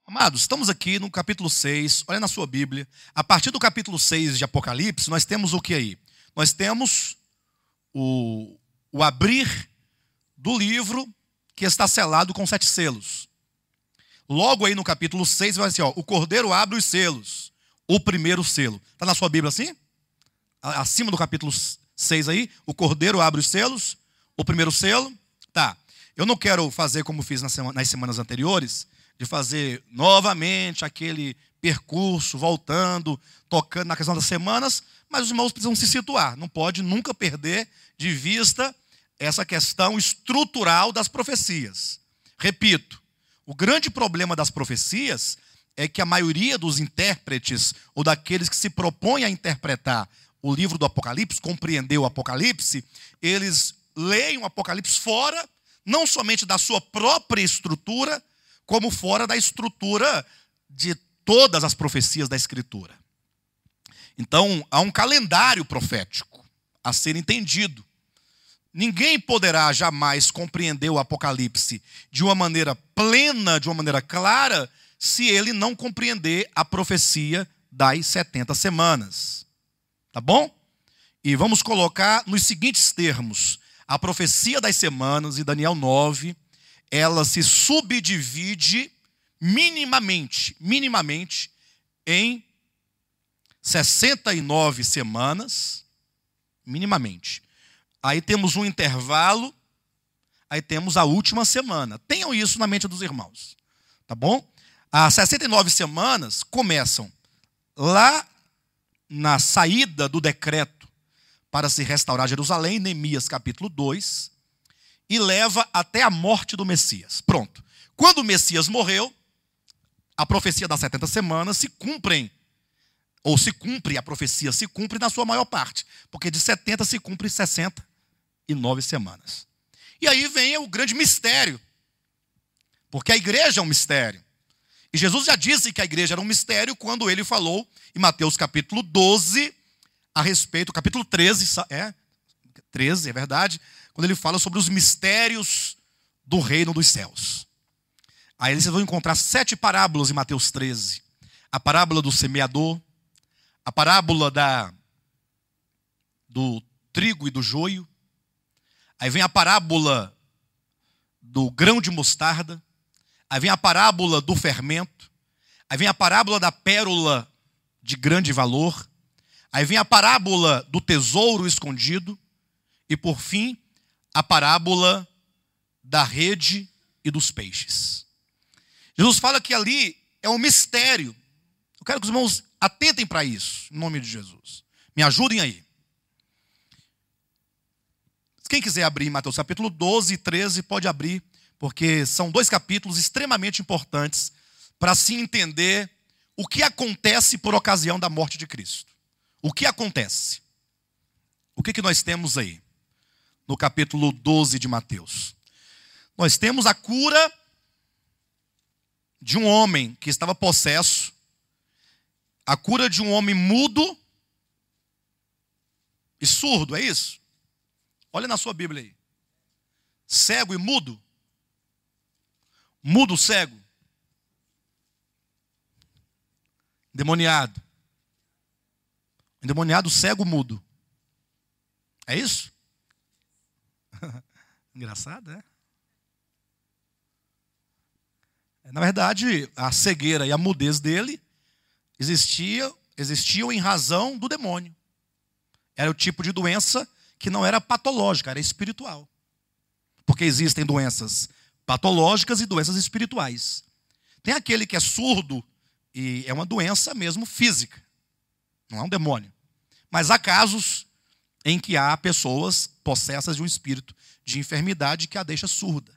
Amados, estamos aqui no capítulo 6, olha na sua Bíblia. A partir do capítulo 6 de Apocalipse, nós temos o que aí? Nós temos o abrir do livro que está selado com 7 selos. Logo aí no capítulo 6 vai assim, ó, o Cordeiro abre os selos, o primeiro selo. Está na sua Bíblia assim? Acima do capítulo 6 aí, o Cordeiro abre os selos, o primeiro selo. Tá, eu não quero fazer como fiz nas semanas anteriores, de fazer novamente aquele percurso, voltando, tocando na questão das semanas, mas os irmãos precisam se situar. Não pode nunca perder de vista essa questão estrutural das profecias. Repito, o grande problema das profecias é que a maioria dos intérpretes, ou daqueles que se propõem a interpretar o livro do Apocalipse, compreender o Apocalipse, eles leem o Apocalipse fora, não somente da sua própria estrutura, como fora da estrutura de todas as profecias da Escritura. Então, há um calendário profético a ser entendido. Ninguém poderá jamais compreender o Apocalipse de uma maneira plena, de uma maneira clara, se ele não compreender a profecia das 70 semanas. Tá bom? E vamos colocar nos seguintes termos. A profecia das semanas, em Daniel 9, ela se subdivide minimamente em 69 semanas, minimamente. Aí temos um intervalo, aí temos a última semana. Tenham isso na mente dos irmãos, tá bom? As 69 semanas começam lá na saída do decreto para se restaurar Jerusalém, Neemias capítulo 2, e leva até a morte do Messias. Pronto. Quando o Messias morreu, a profecia das 70 semanas se cumpre, a profecia se cumpre na sua maior parte, porque de 70 se cumpre 69 semanas. E aí vem o grande mistério, porque a igreja é um mistério. E Jesus já disse que a igreja era um mistério quando ele falou em Mateus capítulo 12, a respeito, capítulo 13, 13, é verdade, quando ele fala sobre os mistérios do reino dos céus. Aí vocês vão encontrar 7 parábolas em Mateus 13. A parábola do semeador, a parábola do trigo e do joio. Aí vem a parábola do grão de mostarda. Aí vem a parábola do fermento. Aí vem a parábola da pérola de grande valor. Aí vem a parábola do tesouro escondido. E por fim, a parábola da rede e dos peixes. Jesus fala que ali é um mistério. Eu quero que os irmãos atentem para isso, em nome de Jesus. Me ajudem aí. Quem quiser abrir em Mateus capítulo 12 e 13, pode abrir, porque são 2 capítulos extremamente importantes para se entender o que acontece por ocasião da morte de Cristo. O que acontece? O que nós temos aí? No capítulo 12 de Mateus. Nós temos a cura de um homem que estava possesso, a cura de um homem mudo e surdo, é isso? Olha na sua Bíblia aí. Cego e mudo. Mudo, cego. Endemoniado. Endemoniado, cego, mudo. É isso? Engraçado, né? Na verdade, a cegueira e a mudez dele existiam em razão do demônio. Era o tipo de doença que não era patológica, era espiritual. Porque existem doenças patológicas e doenças espirituais. Tem aquele que é surdo e é uma doença mesmo física. Não é um demônio. Mas há casos em que há pessoas possessas de um espírito de enfermidade que a deixa surda.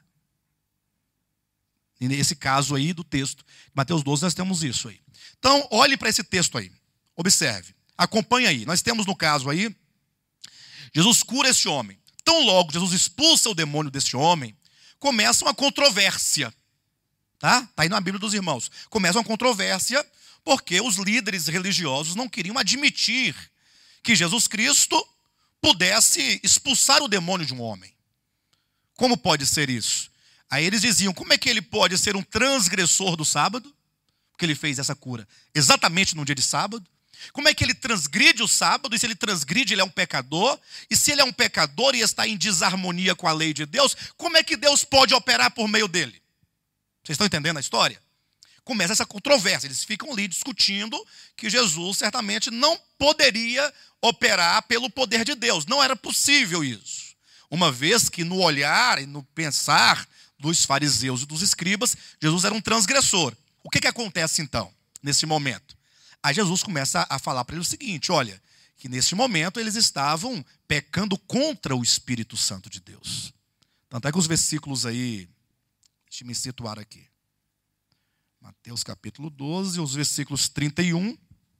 E nesse caso aí do texto, Mateus 12, nós temos isso aí. Então, olhe para esse texto aí. Observe. Acompanhe aí. Nós temos no caso aí, Jesus cura esse homem. Tão logo Jesus expulsa o demônio desse homem, começa uma controvérsia. Tá aí na Bíblia dos irmãos. Começa uma controvérsia porque os líderes religiosos não queriam admitir que Jesus Cristo pudesse expulsar o demônio de um homem. Como pode ser isso? Aí eles diziam, como é que ele pode ser um transgressor do sábado? que ele fez essa cura? Exatamente no dia de sábado. Como é que ele transgride o sábado? E se ele transgride, ele é um pecador. E se ele é um pecador e está em desarmonia com a lei de Deus, como é que Deus pode operar por meio dele? Vocês estão entendendo a história? Começa essa controvérsia. Eles ficam ali discutindo que Jesus certamente não poderia operar pelo poder de Deus. Não era possível isso. Uma vez que no olhar e no pensar dos fariseus e dos escribas, Jesus era um transgressor. O que acontece então, nesse momento? Aí Jesus começa a falar para ele o seguinte, olha, que nesse momento eles estavam pecando contra o Espírito Santo de Deus. Tanto é que os versículos aí, deixa eu me situar aqui. Mateus capítulo 12, os versículos 31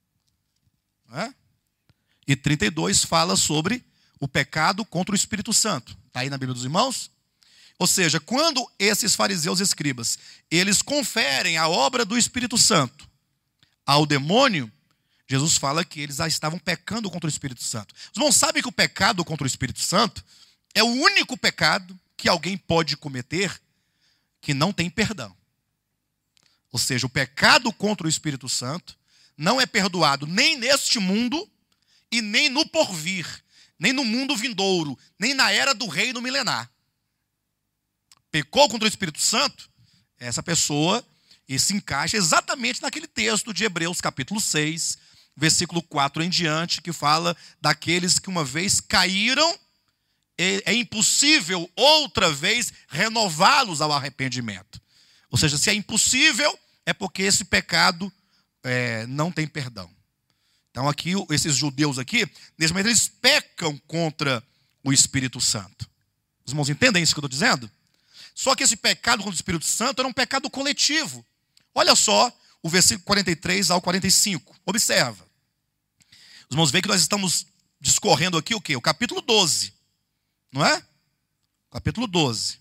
e 32 fala sobre o pecado contra o Espírito Santo. Está aí na Bíblia dos irmãos? Ou seja, quando esses fariseus e escribas, eles conferem a obra do Espírito Santo ao demônio, Jesus fala que eles já estavam pecando contra o Espírito Santo. Os irmãos sabem que o pecado contra o Espírito Santo é o único pecado que alguém pode cometer que não tem perdão. Ou seja, o pecado contra o Espírito Santo não é perdoado nem neste mundo e nem no porvir, nem no mundo vindouro, nem na era do reino milenar. Pecou contra o Espírito Santo, essa pessoa e se encaixa exatamente naquele texto de Hebreus capítulo 6, versículo 4 em diante, que fala daqueles que uma vez caíram, é impossível outra vez renová-los ao arrependimento. Ou seja, se é impossível, é porque esse pecado não tem perdão. Então aqui, esses judeus aqui, nesse momento eles pecam contra o Espírito Santo. Os irmãos entendem isso que eu estou dizendo? Só que esse pecado contra o Espírito Santo era um pecado coletivo. Olha só o versículo 43 ao 45. Observa. Os irmãos veem que nós estamos discorrendo aqui o quê? O capítulo 12. Não é? Capítulo 12.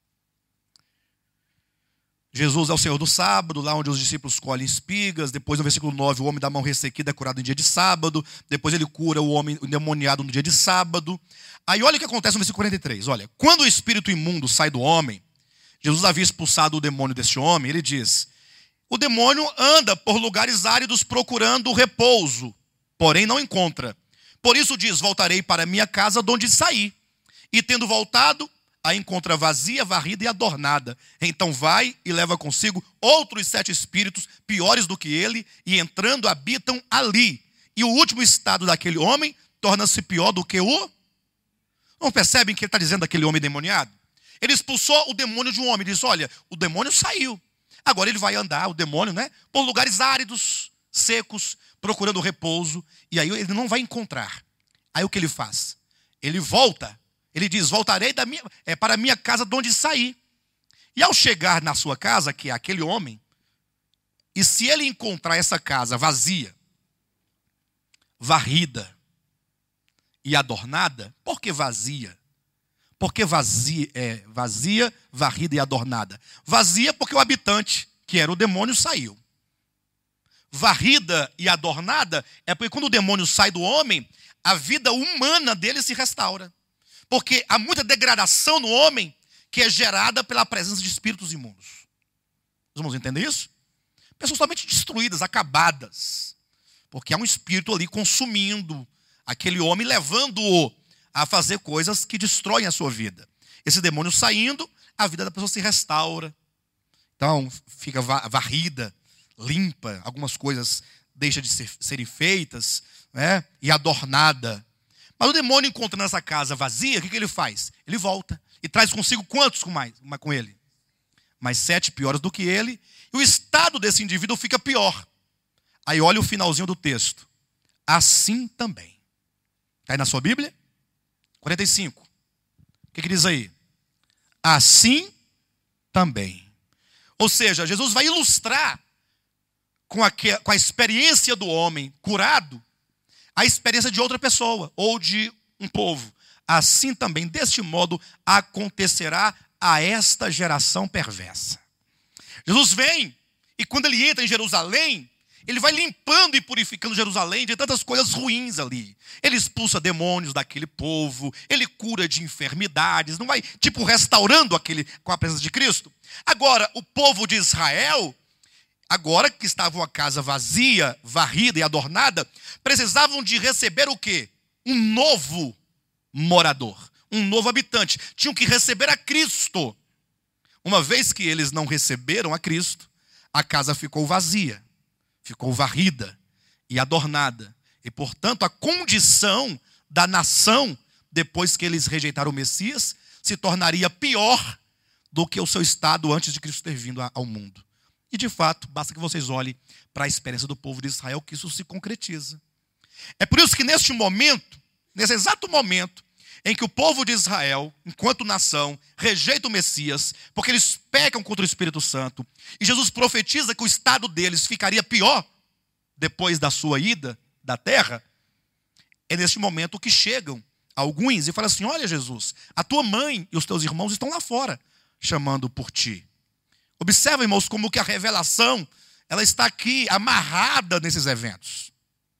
Jesus é o Senhor do sábado, lá onde os discípulos colhem espigas. Depois, no versículo 9, o homem da mão ressequida é curado em dia de sábado. Depois ele cura o homem endemoniado no dia de sábado. Aí olha o que acontece no versículo 43. Olha, quando o espírito imundo sai do homem, Jesus havia expulsado o demônio deste homem, ele diz, o demônio anda por lugares áridos procurando repouso, porém não encontra. Por isso diz, voltarei para minha casa de onde saí. E tendo voltado, a encontra vazia, varrida e adornada. Então vai e leva consigo outros 7 espíritos piores do que ele, e entrando habitam ali. E o último estado daquele homem torna-se pior do que o... Não percebem que ele está dizendo daquele homem endemoniado? Ele expulsou o demônio de um homem. Ele diz, olha, o demônio saiu. Agora ele vai andar, o demônio, por lugares áridos, secos, procurando repouso. E aí ele não vai encontrar. Aí o que ele faz? Ele volta. Ele diz, voltarei para a minha casa de onde saí. E ao chegar na sua casa, que é aquele homem, e se ele encontrar essa casa vazia, varrida e adornada, por que vazia? Porque vazia, varrida e adornada. Vazia porque o habitante, que era o demônio, saiu. Varrida e adornada é porque quando o demônio sai do homem, a vida humana dele se restaura. Porque há muita degradação no homem que é gerada pela presença de espíritos imundos. Os irmãos entendem isso? Pessoas totalmente destruídas, acabadas. Porque há um espírito ali consumindo aquele homem, levando-o a fazer coisas que destroem a sua vida. Esse demônio saindo, a vida da pessoa se restaura. Então, fica varrida, limpa, algumas coisas deixam de serem feitas, e adornada. Mas o demônio, encontrando essa casa vazia, o que ele faz? Ele volta e traz consigo quantos com ele? Mais 7 piores do que ele. E o estado desse indivíduo fica pior. Aí olha o finalzinho do texto. Assim também. Está aí na sua Bíblia? 45. O que diz aí? Assim também. Ou seja, Jesus vai ilustrar com a experiência do homem curado, a experiência de outra pessoa, ou de um povo. Assim também, deste modo, acontecerá a esta geração perversa. Jesus vem, e quando ele entra em Jerusalém, ele vai limpando e purificando Jerusalém de tantas coisas ruins ali. Ele expulsa demônios daquele povo, ele cura de enfermidades, não vai, restaurando aquele com a presença de Cristo. Agora, o povo de Israel, agora que estavam a casa vazia, varrida e adornada, precisavam de receber o quê? Um novo morador, um novo habitante. Tinham que receber a Cristo. Uma vez que eles não receberam a Cristo, a casa ficou vazia, ficou varrida e adornada. E, portanto, a condição da nação, depois que eles rejeitaram o Messias, se tornaria pior do que o seu estado antes de Cristo ter vindo ao mundo. E, de fato, basta que vocês olhem para a experiência do povo de Israel que isso se concretiza. É por isso que neste momento, nesse exato momento, em que o povo de Israel, enquanto nação, rejeita o Messias, porque eles pecam contra o Espírito Santo, e Jesus profetiza que o estado deles ficaria pior depois da sua ida da terra, é neste momento que chegam alguns e falam assim: olha, Jesus, a tua mãe e os teus irmãos estão lá fora, chamando por ti. Observe, irmãos, como que a revelação, ela está aqui amarrada nesses eventos.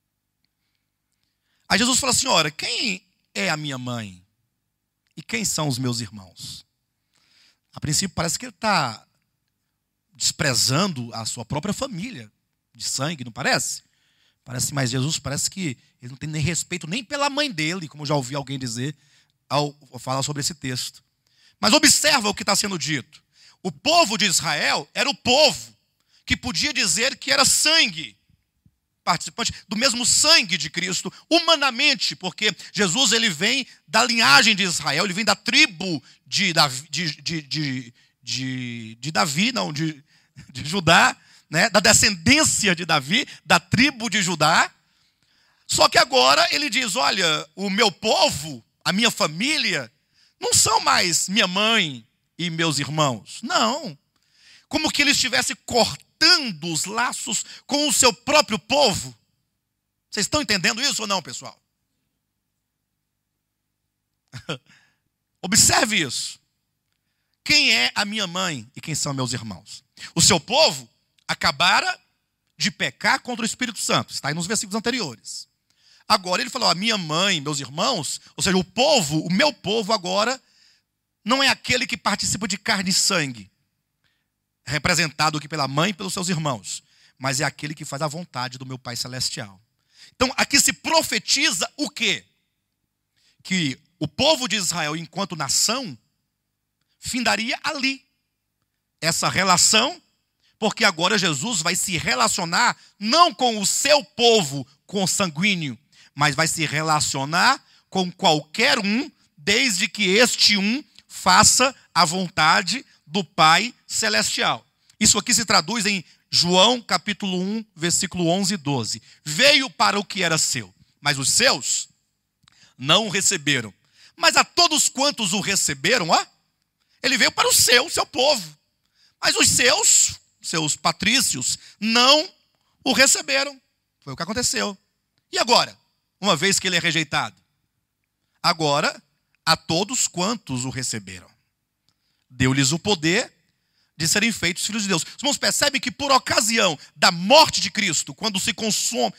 Aí Jesus fala assim: olha, quem é a minha mãe? E quem são os meus irmãos? A princípio parece que ele está desprezando a sua própria família de sangue, não parece? Parece, mas Jesus parece que ele não tem nem respeito nem pela mãe dele, como eu já ouvi alguém dizer ao falar sobre esse texto. Mas observa o que está sendo dito. O povo de Israel era o povo que podia dizer que era sangue, participante do mesmo sangue de Cristo, humanamente, porque Jesus ele vem da linhagem de Israel, ele vem da tribo de Judá, né, da descendência de Davi, da tribo de Judá. Só que agora ele diz: olha, o meu povo, a minha família, não são mais minha mãe e meus irmãos. Não. Como que ele estivesse cortando os laços com o seu próprio povo. Vocês estão entendendo isso ou não, pessoal? Observe isso. Quem é a minha mãe e quem são meus irmãos? O seu povo acabara de pecar contra o Espírito Santo. Está aí nos versículos anteriores. Agora ele falou: a minha mãe, meus irmãos, ou seja, o povo, o meu povo agora, não é aquele que participa de carne e sangue, representado aqui pela mãe e pelos seus irmãos, mas é aquele que faz a vontade do meu Pai Celestial. Então aqui se profetiza o quê? Que o povo de Israel, enquanto nação, findaria ali essa relação, porque agora Jesus vai se relacionar não com o seu povo consanguíneo, mas vai se relacionar com qualquer um, desde que este um faça a vontade do Pai Celestial. Isso aqui se traduz em João capítulo 1, versículo 11 e 12. Veio para o que era seu, mas os seus não o receberam. Mas a todos quantos o receberam, ele veio para o seu povo. Mas os seus patrícios, não o receberam. Foi o que aconteceu. E agora? Uma vez que ele é rejeitado? Agora, a todos quantos o receberam, deu-lhes o poder de serem feitos filhos de Deus. Os irmãos percebem que por ocasião da morte de Cristo, quando se consuma,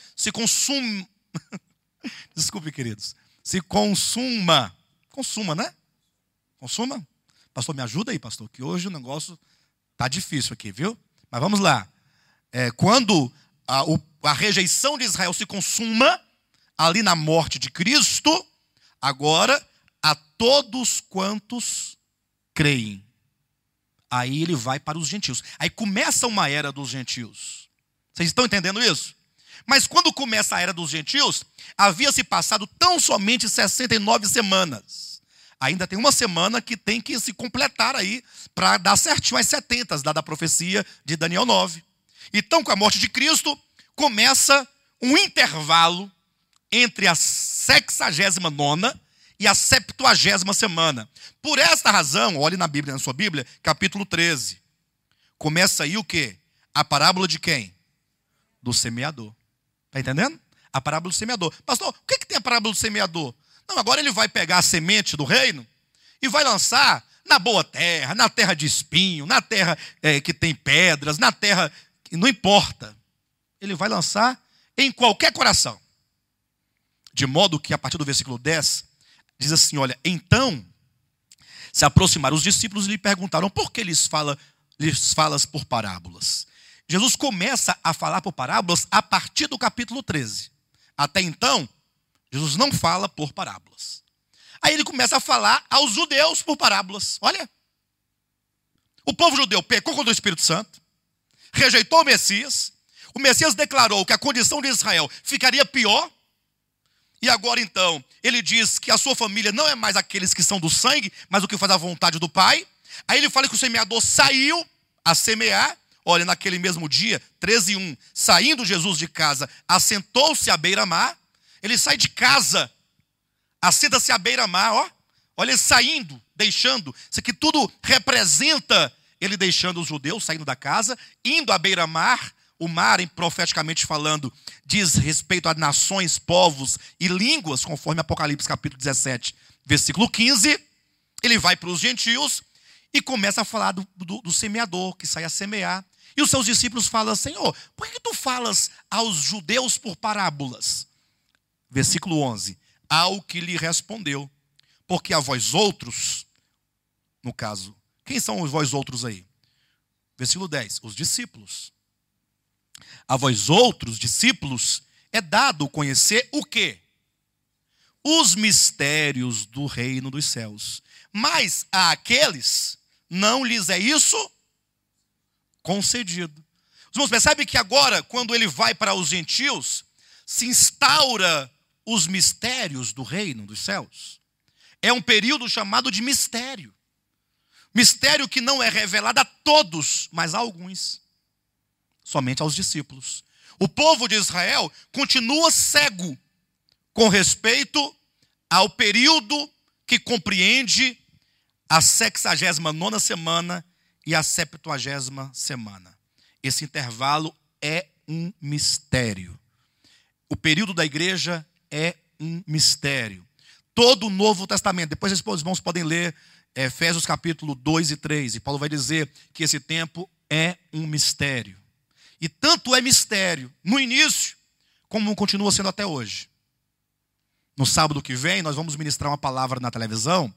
desculpe, queridos, se consuma, né? Consuma? Pastor, me ajuda aí, pastor, que hoje o negócio está difícil aqui, viu? Mas vamos lá. Quando a rejeição de Israel se consuma, ali na morte de Cristo, agora, a todos quantos creem. Aí ele vai para os gentios. Aí começa uma era dos gentios. Vocês estão entendendo isso? Mas quando começa a era dos gentios, havia se passado tão somente 69 semanas. Ainda tem uma semana que tem que se completar aí, para dar certinho as 70, dada a profecia de Daniel 9. Então, com a morte de Cristo, começa um intervalo entre a 69ª e a 70ª semana. Por esta razão, olhe na Bíblia, na sua Bíblia, capítulo 13. Começa aí o quê? A parábola de quem? Do semeador. Está entendendo? A parábola do semeador. Pastor, o que tem a parábola do semeador? Não, agora ele vai pegar a semente do reino e vai lançar na boa terra, na terra de espinho, na terra que tem pedras, na terra que não importa. Ele vai lançar em qualquer coração. De modo que a partir do versículo 10, diz assim, olha, então se aproximaram os discípulos e lhe perguntaram: por que lhes falas por parábolas? Jesus começa a falar por parábolas a partir do capítulo 13. Até então, Jesus não fala por parábolas. Aí ele começa a falar aos judeus por parábolas. Olha, o povo judeu pecou contra o Espírito Santo, rejeitou o Messias declarou que a condição de Israel ficaria pior, e agora então, ele diz que a sua família não é mais aqueles que são do sangue, mas o que faz a vontade do Pai. Aí ele fala que o semeador saiu a semear. Olha, naquele mesmo dia, 13:1, saindo Jesus de casa, assentou-se à beira-mar. Ele sai de casa, assenta-se à beira-mar, ó. Olha ele saindo, deixando. Isso aqui tudo representa ele deixando os judeus, saindo da casa, indo à beira-mar. O mar, profeticamente falando, diz respeito a nações, povos e línguas, conforme Apocalipse capítulo 17, versículo 15. Ele vai para os gentios e começa a falar do semeador que sai a semear. E os seus discípulos falam: Senhor, por que tu falas aos judeus por parábolas? Versículo 11. Ao que lhe respondeu: porque a vós outros, no caso, quem são os vós outros aí? Versículo 10. Os discípulos. A vós outros, discípulos, é dado conhecer o quê? Os mistérios do reino dos céus. Mas a aqueles não lhes é isso concedido. Os irmãos percebem que agora, quando ele vai para os gentios, se instaura os mistérios do reino dos céus. É um período chamado de mistério. Mistério que não é revelado a todos, mas a alguns. Somente aos discípulos. O povo de Israel continua cego com respeito ao período que compreende a 69ª semana e a 70ª semana. Esse intervalo é um mistério. O período da igreja é um mistério. Todo o Novo Testamento, depois os irmãos podem ler Efésios capítulo 2 e 3, e Paulo vai dizer que esse tempo é um mistério. E tanto é mistério no início, como continua sendo até hoje. No sábado que vem, nós vamos ministrar uma palavra na televisão.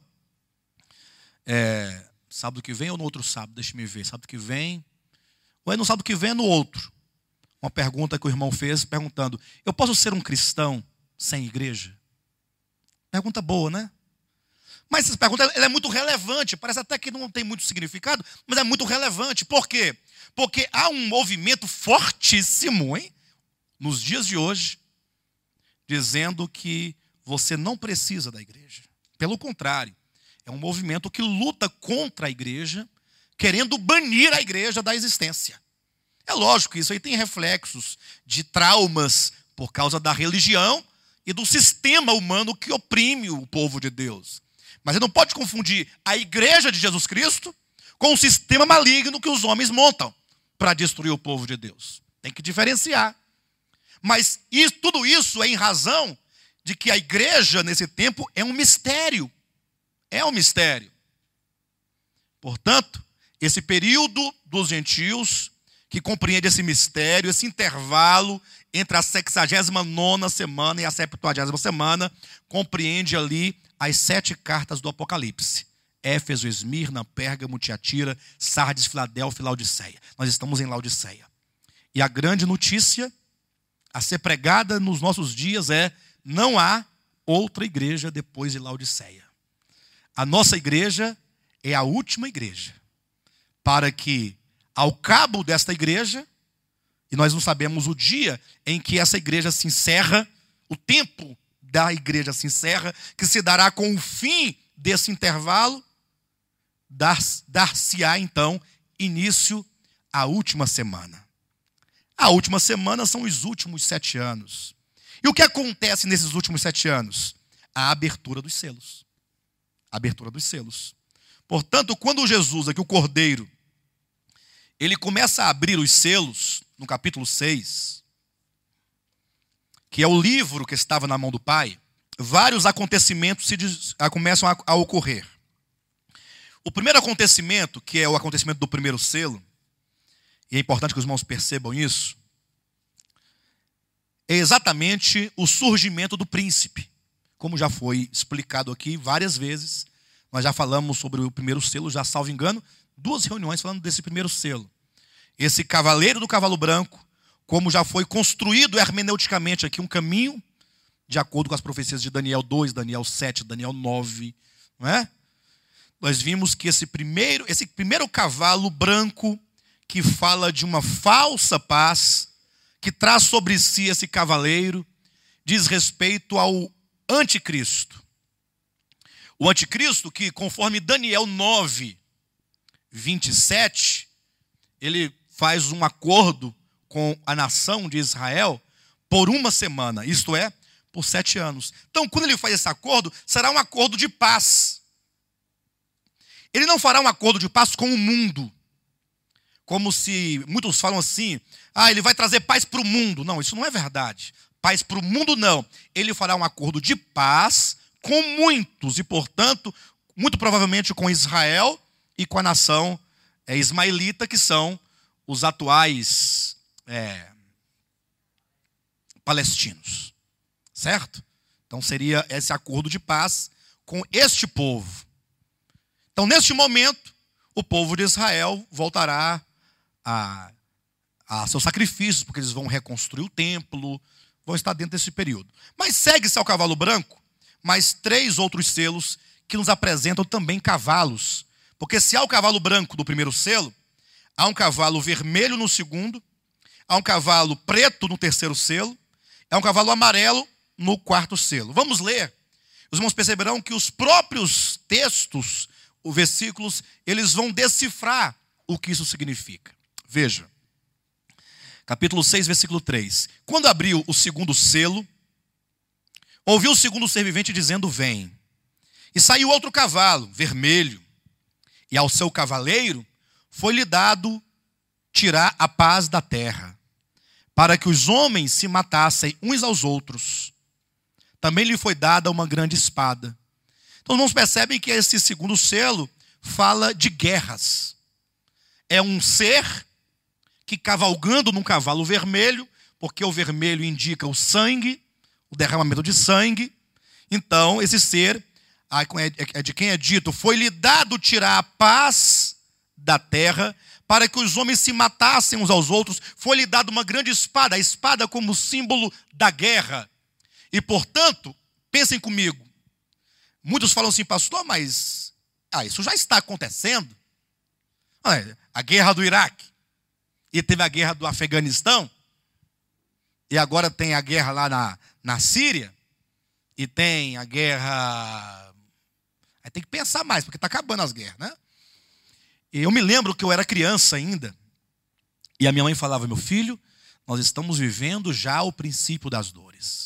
Sábado que vem ou no outro sábado? Deixa-me ver. Sábado que vem. Ou é no sábado que vem ou no outro? Uma pergunta que o irmão fez, perguntando: eu posso ser um cristão sem igreja? Pergunta boa, né? Mas essa pergunta ela é muito relevante. Parece até que não tem muito significado, mas é muito relevante. Por quê? Porque há um movimento fortíssimo, nos dias de hoje, dizendo que você não precisa da igreja. Pelo contrário, é um movimento que luta contra a igreja, querendo banir a igreja da existência. É lógico que isso aí tem reflexos de traumas por causa da religião e do sistema humano que oprime o povo de Deus. Mas você não pode confundir a igreja de Jesus Cristo com o sistema maligno que os homens montam para destruir o povo de Deus. Tem que diferenciar. Mas tudo isso é em razão de que a igreja nesse tempo é um mistério. É um mistério. Portanto, esse período dos gentios, que compreende esse mistério, esse intervalo entre a 69ª semana e a 70ª semana, compreende ali as 7 cartas do Apocalipse. Éfeso, Esmirna, Pérgamo, Tiatira, Sardes, Filadélfia e Laodiceia. Nós estamos em Laodiceia. E a grande notícia a ser pregada nos nossos dias é: não há outra igreja depois de Laodiceia. A nossa igreja é a última igreja. Para que, ao cabo desta igreja, e nós não sabemos o dia em que essa igreja se encerra, o tempo da igreja se encerra, que se dará com o fim desse intervalo, dar-se-á então início à última semana. A última semana são os últimos 7 anos. E o que acontece nesses últimos 7 anos? A abertura dos selos. A abertura dos selos. Portanto, quando Jesus, aqui o Cordeiro, ele começa a abrir os selos, no capítulo 6, que é o livro que estava na mão do Pai, vários acontecimentos começam a ocorrer. O primeiro acontecimento, que é o acontecimento do primeiro selo, e é importante que os irmãos percebam isso, é exatamente o surgimento do príncipe. Como já foi explicado aqui várias vezes, nós já falamos sobre o primeiro selo, já salvo engano, 2 reuniões falando desse primeiro selo. esse cavaleiro do cavalo branco, como já foi construído hermeneuticamente aqui um caminho, de acordo com as profecias de Daniel 2, Daniel 7, Daniel 9, não é? Nós vimos que esse primeiro cavalo branco, que fala de uma falsa paz, que traz sobre si esse cavaleiro, diz respeito ao anticristo. O anticristo que, conforme Daniel 9, 27, ele faz um acordo com a nação de Israel por uma semana, isto é, por 7 anos. Então, quando ele faz esse acordo, será um acordo de paz. Ele não fará um acordo de paz com o mundo, como se muitos falam assim, ele vai trazer paz para o mundo. Não, isso não é verdade. Paz para o mundo não. Ele fará um acordo de paz com muitos e, portanto, muito provavelmente com Israel e com a nação ismaelita, que são os atuais palestinos. Certo? Então seria esse acordo de paz com este povo. Então, neste momento, o povo de Israel voltará a seus sacrifícios, porque eles vão reconstruir o templo, vão estar dentro desse período. Mas segue-se ao cavalo branco mais 3 outros selos que nos apresentam também cavalos. Porque se há o cavalo branco do primeiro selo, há um cavalo vermelho no segundo, há um cavalo preto no terceiro selo, há um cavalo amarelo no quarto selo. Vamos ler. Os irmãos perceberão que os próprios textos, os versículos, eles vão decifrar o que isso significa. Veja. Capítulo 6, versículo 3. Quando abriu o segundo selo, ouviu o segundo ser vivente dizendo, vem. E saiu outro cavalo, vermelho. E ao seu cavaleiro foi-lhe dado tirar a paz da terra, para que os homens se matassem uns aos outros. Também lhe foi dada uma grande espada. Então, os irmãos percebem que esse segundo selo fala de guerras. É um ser que, cavalgando num cavalo vermelho, porque o vermelho indica o sangue, o derramamento de sangue. Então, esse ser, de quem é dito, foi-lhe dado tirar a paz da terra, para que os homens se matassem uns aos outros. Foi-lhe dado uma grande espada, a espada como símbolo da guerra. E, portanto, pensem comigo, muitos falam assim, pastor, mas isso já está acontecendo. A guerra do Iraque, e teve a guerra do Afeganistão, e agora tem a guerra lá na Síria, e tem a guerra... Aí tem que pensar mais, porque está acabando as guerras, né? E eu me lembro que eu era criança ainda, e a minha mãe falava, meu filho, nós estamos vivendo já o princípio das dores.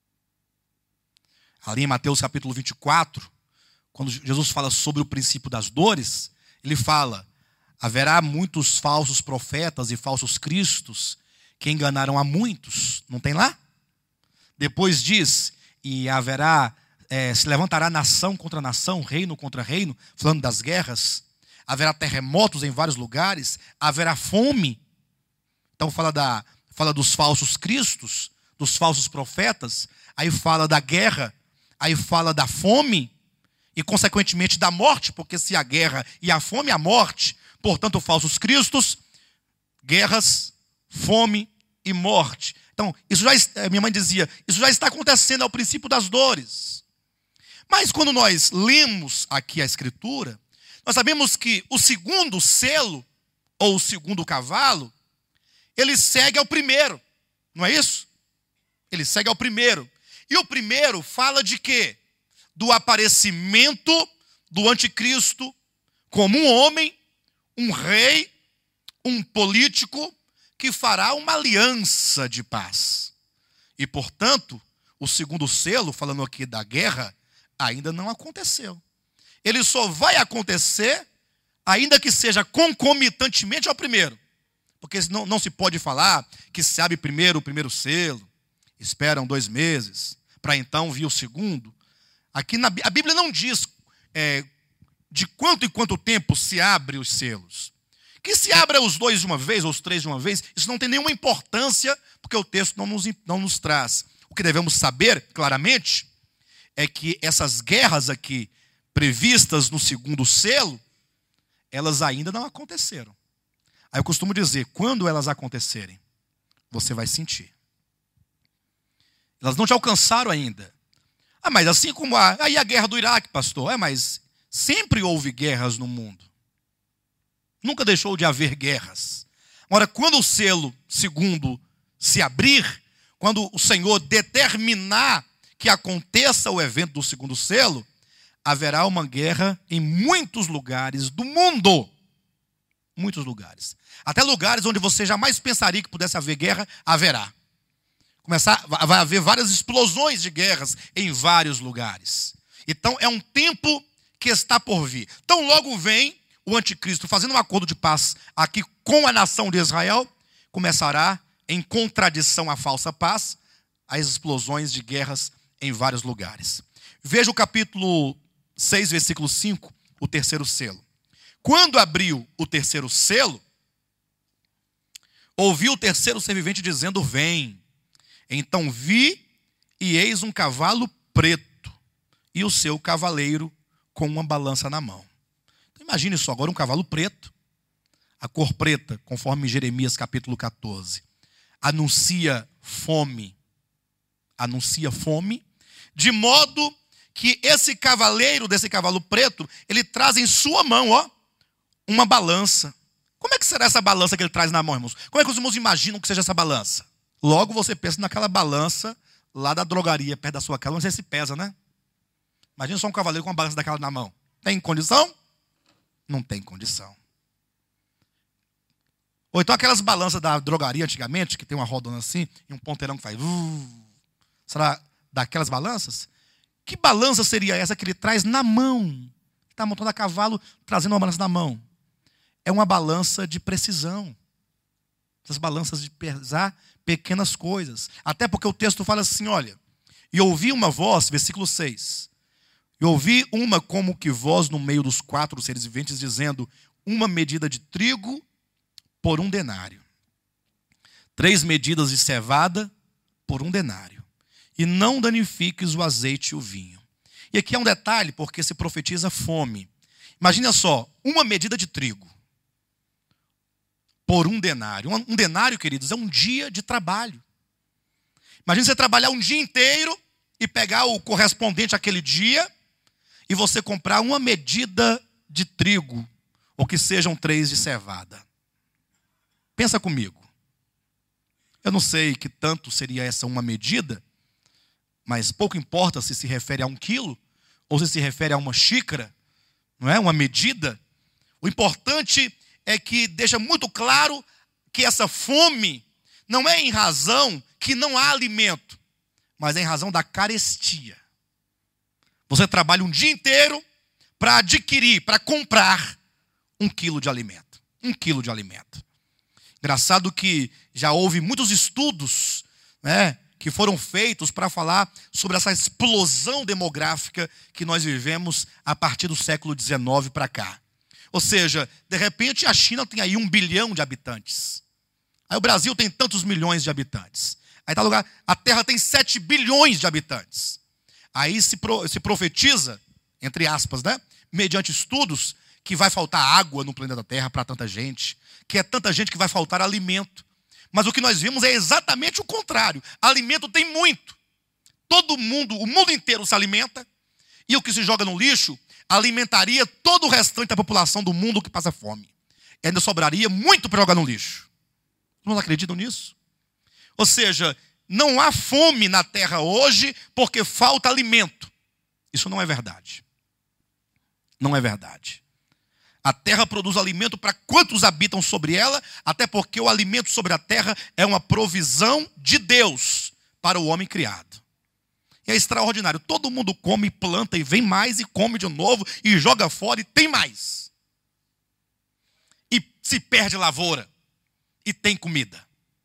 Ali em Mateus capítulo 24, quando Jesus fala sobre o princípio das dores, ele fala, haverá muitos falsos profetas e falsos cristos que enganarão a muitos. Não tem lá? Depois diz, e haverá, se levantará nação contra nação, reino contra reino, falando das guerras. Haverá terremotos em vários lugares, haverá fome. Então fala dos falsos cristos, dos falsos profetas, aí fala da guerra, aí fala da fome e, consequentemente, da morte, porque se a guerra e a fome, a morte, portanto, falsos cristos, guerras, fome e morte. Então, minha mãe dizia, isso já está acontecendo, é o princípio das dores. Mas quando nós lemos aqui a Escritura, nós sabemos que o segundo selo, ou o segundo cavalo, ele segue ao primeiro, não é isso? Ele segue ao primeiro. E o primeiro fala de quê? Do aparecimento do anticristo como um homem, um rei, um político que fará uma aliança de paz. E, portanto, o segundo selo, falando aqui da guerra, ainda não aconteceu. Ele só vai acontecer, ainda que seja concomitantemente ao primeiro. Porque não se pode falar que se abre primeiro o primeiro selo, esperam 2 meses, para então vir o segundo. Aqui a Bíblia não diz de quanto em quanto tempo se abre os selos. Que se abra os 2 de uma vez, ou os 3 de uma vez, isso não tem nenhuma importância, porque o texto não nos traz. O que devemos saber, claramente, é que essas guerras aqui, previstas no segundo selo, elas ainda não aconteceram. Aí eu costumo dizer, quando elas acontecerem, você vai sentir. Elas não te alcançaram ainda. Mas assim como aí a guerra do Iraque, pastor. Mas sempre houve guerras no mundo. Nunca deixou de haver guerras. Agora, quando o selo segundo se abrir, quando o Senhor determinar que aconteça o evento do segundo selo, haverá uma guerra em muitos lugares do mundo. Muitos lugares. Até lugares onde você jamais pensaria que pudesse haver guerra, haverá. Vai haver várias explosões de guerras em vários lugares. Então é um tempo que está por vir. Então logo vem o anticristo fazendo um acordo de paz aqui com a nação de Israel, começará em contradição à falsa paz, as explosões de guerras em vários lugares. Veja o capítulo 6, versículo 5, o terceiro selo. Quando abriu o terceiro selo, ouvi o terceiro ser vivente dizendo, vem. Então vi e eis um cavalo preto e o seu cavaleiro com uma balança na mão. Então, imagine só, agora um cavalo preto, a cor preta, conforme Jeremias capítulo 14, anuncia fome, de modo que esse cavaleiro desse cavalo preto, ele traz em sua mão, uma balança. Como é que será essa balança que ele traz na mão, irmãos? Como é que os irmãos imaginam que seja essa balança? Logo você pensa naquela balança lá da drogaria, perto da sua casa, onde você se pesa, né? Imagina só um cavaleiro com uma balança daquela na mão. Tem condição? Não tem condição. Ou então aquelas balanças da drogaria antigamente, que tem uma rodona assim, e um ponteirão que faz... Será daquelas balanças? Que balança seria essa que ele traz na mão? Está montando a cavalo, trazendo uma balança na mão. É uma balança de precisão. Essas balanças de pesar pequenas coisas. Até porque o texto fala assim, olha, e ouvi uma voz, versículo 6, e ouvi uma como que voz no meio dos 4 seres viventes, dizendo, uma medida de trigo por 1 denário. 3 medidas de cevada por 1 denário. E não danifiques o azeite e o vinho. E aqui é um detalhe, porque se profetiza fome. Imagina só, uma medida de trigo por 1 denário. Um denário, queridos, é um dia de trabalho. Imagina você trabalhar um dia inteiro e pegar o correspondente àquele dia e você comprar uma medida de trigo, ou que sejam 3 de cevada. Pensa comigo. Eu não sei que tanto seria essa uma medida, mas pouco importa se se refere a 1 quilo ou se refere a uma xícara, não é? Uma medida. O importante é que deixa muito claro que essa fome não é em razão que não há alimento, mas é em razão da carestia. Você trabalha um dia inteiro para adquirir, para comprar 1 quilo de alimento. 1 quilo de alimento. Engraçado que já houve muitos estudos, né, que foram feitos para falar sobre essa explosão demográfica que nós vivemos a partir do século XIX para cá. Ou seja, de repente a China tem aí 1 bilhão de habitantes. Aí o Brasil tem tantos milhões de habitantes. Aí tá lugar, a Terra tem 7 bilhões de habitantes. Aí se profetiza, entre aspas, né, mediante estudos, que vai faltar água no planeta Terra para tanta gente, que é tanta gente que vai faltar alimento. Mas o que nós vimos é exatamente o contrário. Alimento tem muito. Todo mundo, o mundo inteiro se alimenta, e o que se joga no lixo alimentaria todo o restante da população do mundo que passa fome. E ainda sobraria muito para jogar no lixo. Não acreditam nisso? Ou seja, não há fome na terra hoje porque falta alimento. Isso não é verdade. Não é verdade. A terra produz alimento para quantos habitam sobre ela, até porque o alimento sobre a terra é uma provisão de Deus para o homem criado. E é extraordinário. Todo mundo come, planta e vem mais e come de novo e joga fora e tem mais. E se perde lavoura e tem comida.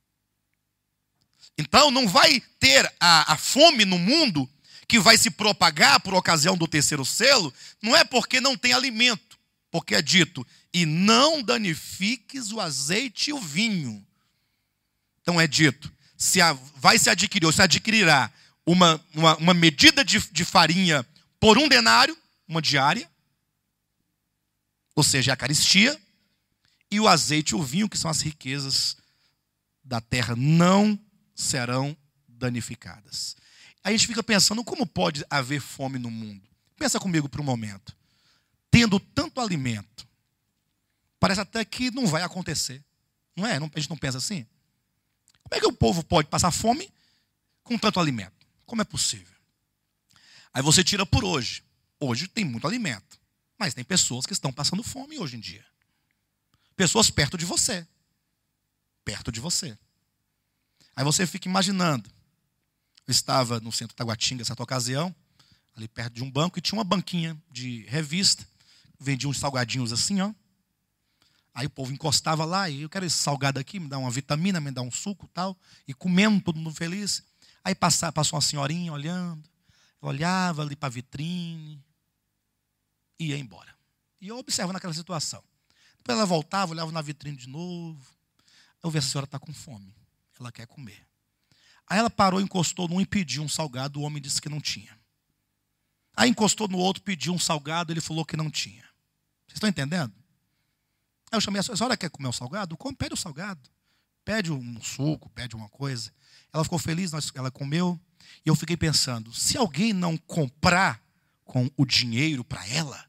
Então não vai ter a fome no mundo que vai se propagar por ocasião do terceiro selo, não é porque não tem alimento, porque é dito, e não danifiques o azeite e o vinho. Então é dito, vai se adquirir, ou se adquirirá uma medida de farinha por 1 denário, uma diária, ou seja, a caristia, e o azeite e o vinho, que são as riquezas da terra, não serão danificadas. Aí a gente fica pensando, como pode haver fome no mundo? Pensa comigo por um momento. Tendo tanto alimento, parece até que não vai acontecer. Não é? A gente não pensa assim? Como é que o povo pode passar fome com tanto alimento? Como é possível? Aí você tira por hoje. Hoje tem muito alimento. Mas tem pessoas que estão passando fome hoje em dia. Pessoas perto de você. Perto de você. Aí você fica imaginando. Eu estava no centro de Taguatinga, certa ocasião, ali perto de um banco, e tinha uma banquinha de revista. Vendia uns salgadinhos assim, ó. Aí o povo encostava lá, e eu quero esse salgado aqui, me dá uma vitamina, me dá um suco e tal. E comendo, todo mundo feliz. Aí passou uma senhorinha olhando. Eu olhava ali para a vitrine. E ia embora. E eu observava naquela situação. Depois ela voltava, olhava na vitrine de novo. Eu vi, essa senhora está com fome. Ela quer comer. Aí ela parou, encostou num e pediu um salgado. O homem disse que não tinha. Aí encostou no outro, pediu um salgado. Ele falou que não tinha. Vocês estão entendendo? Aí eu chamei a senhora, quer comer o salgado? Come, pede o salgado. Pede um suco, pede uma coisa. Ela ficou feliz, ela comeu. E eu fiquei pensando, se alguém não comprar com o dinheiro para ela,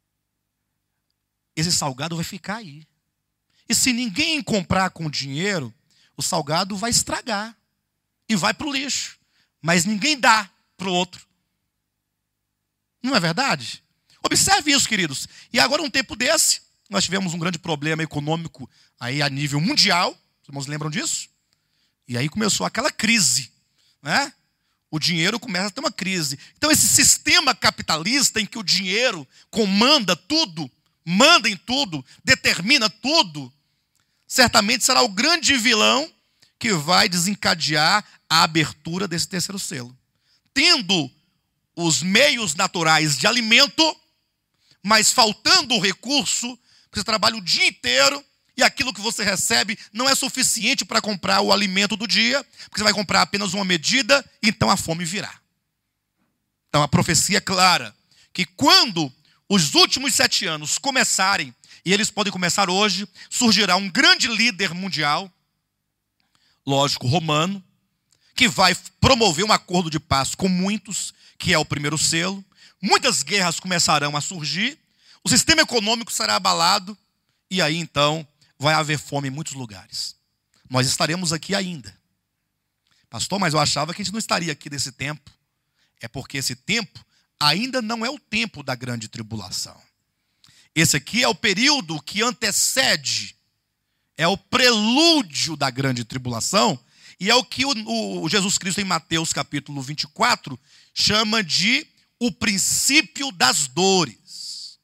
esse salgado vai ficar aí. E se ninguém comprar com dinheiro, o salgado vai estragar. E vai para o lixo. Mas ninguém dá para o outro. Não é verdade? Observe isso, queridos. E agora, um tempo desse, nós tivemos um grande problema econômico aí a nível mundial. Os irmãos lembram disso? E aí começou aquela crise, né? O dinheiro começa a ter uma crise. Então, esse sistema capitalista em que o dinheiro comanda tudo, manda em tudo, determina tudo, certamente será o grande vilão que vai desencadear a abertura desse terceiro selo. Tendo os meios naturais de alimento, mas faltando o recurso, porque você trabalha o dia inteiro e aquilo que você recebe não é suficiente para comprar o alimento do dia, porque você vai comprar apenas uma medida, então a fome virá. Então a profecia é clara, que quando os últimos 7 anos começarem, e eles podem começar hoje, surgirá um grande líder mundial, lógico, romano, que vai promover um acordo de paz com muitos, que é o primeiro selo. Muitas guerras começarão a surgir, o sistema econômico será abalado, e aí então vai haver fome em muitos lugares. Nós estaremos aqui ainda. Pastor, mas eu achava que a gente não estaria aqui nesse tempo. É porque esse tempo ainda não é o tempo da grande tribulação. Esse aqui é o período que antecede, é o prelúdio da grande tribulação, e é o que o Jesus Cristo em Mateus capítulo 24 chama de o princípio das dores.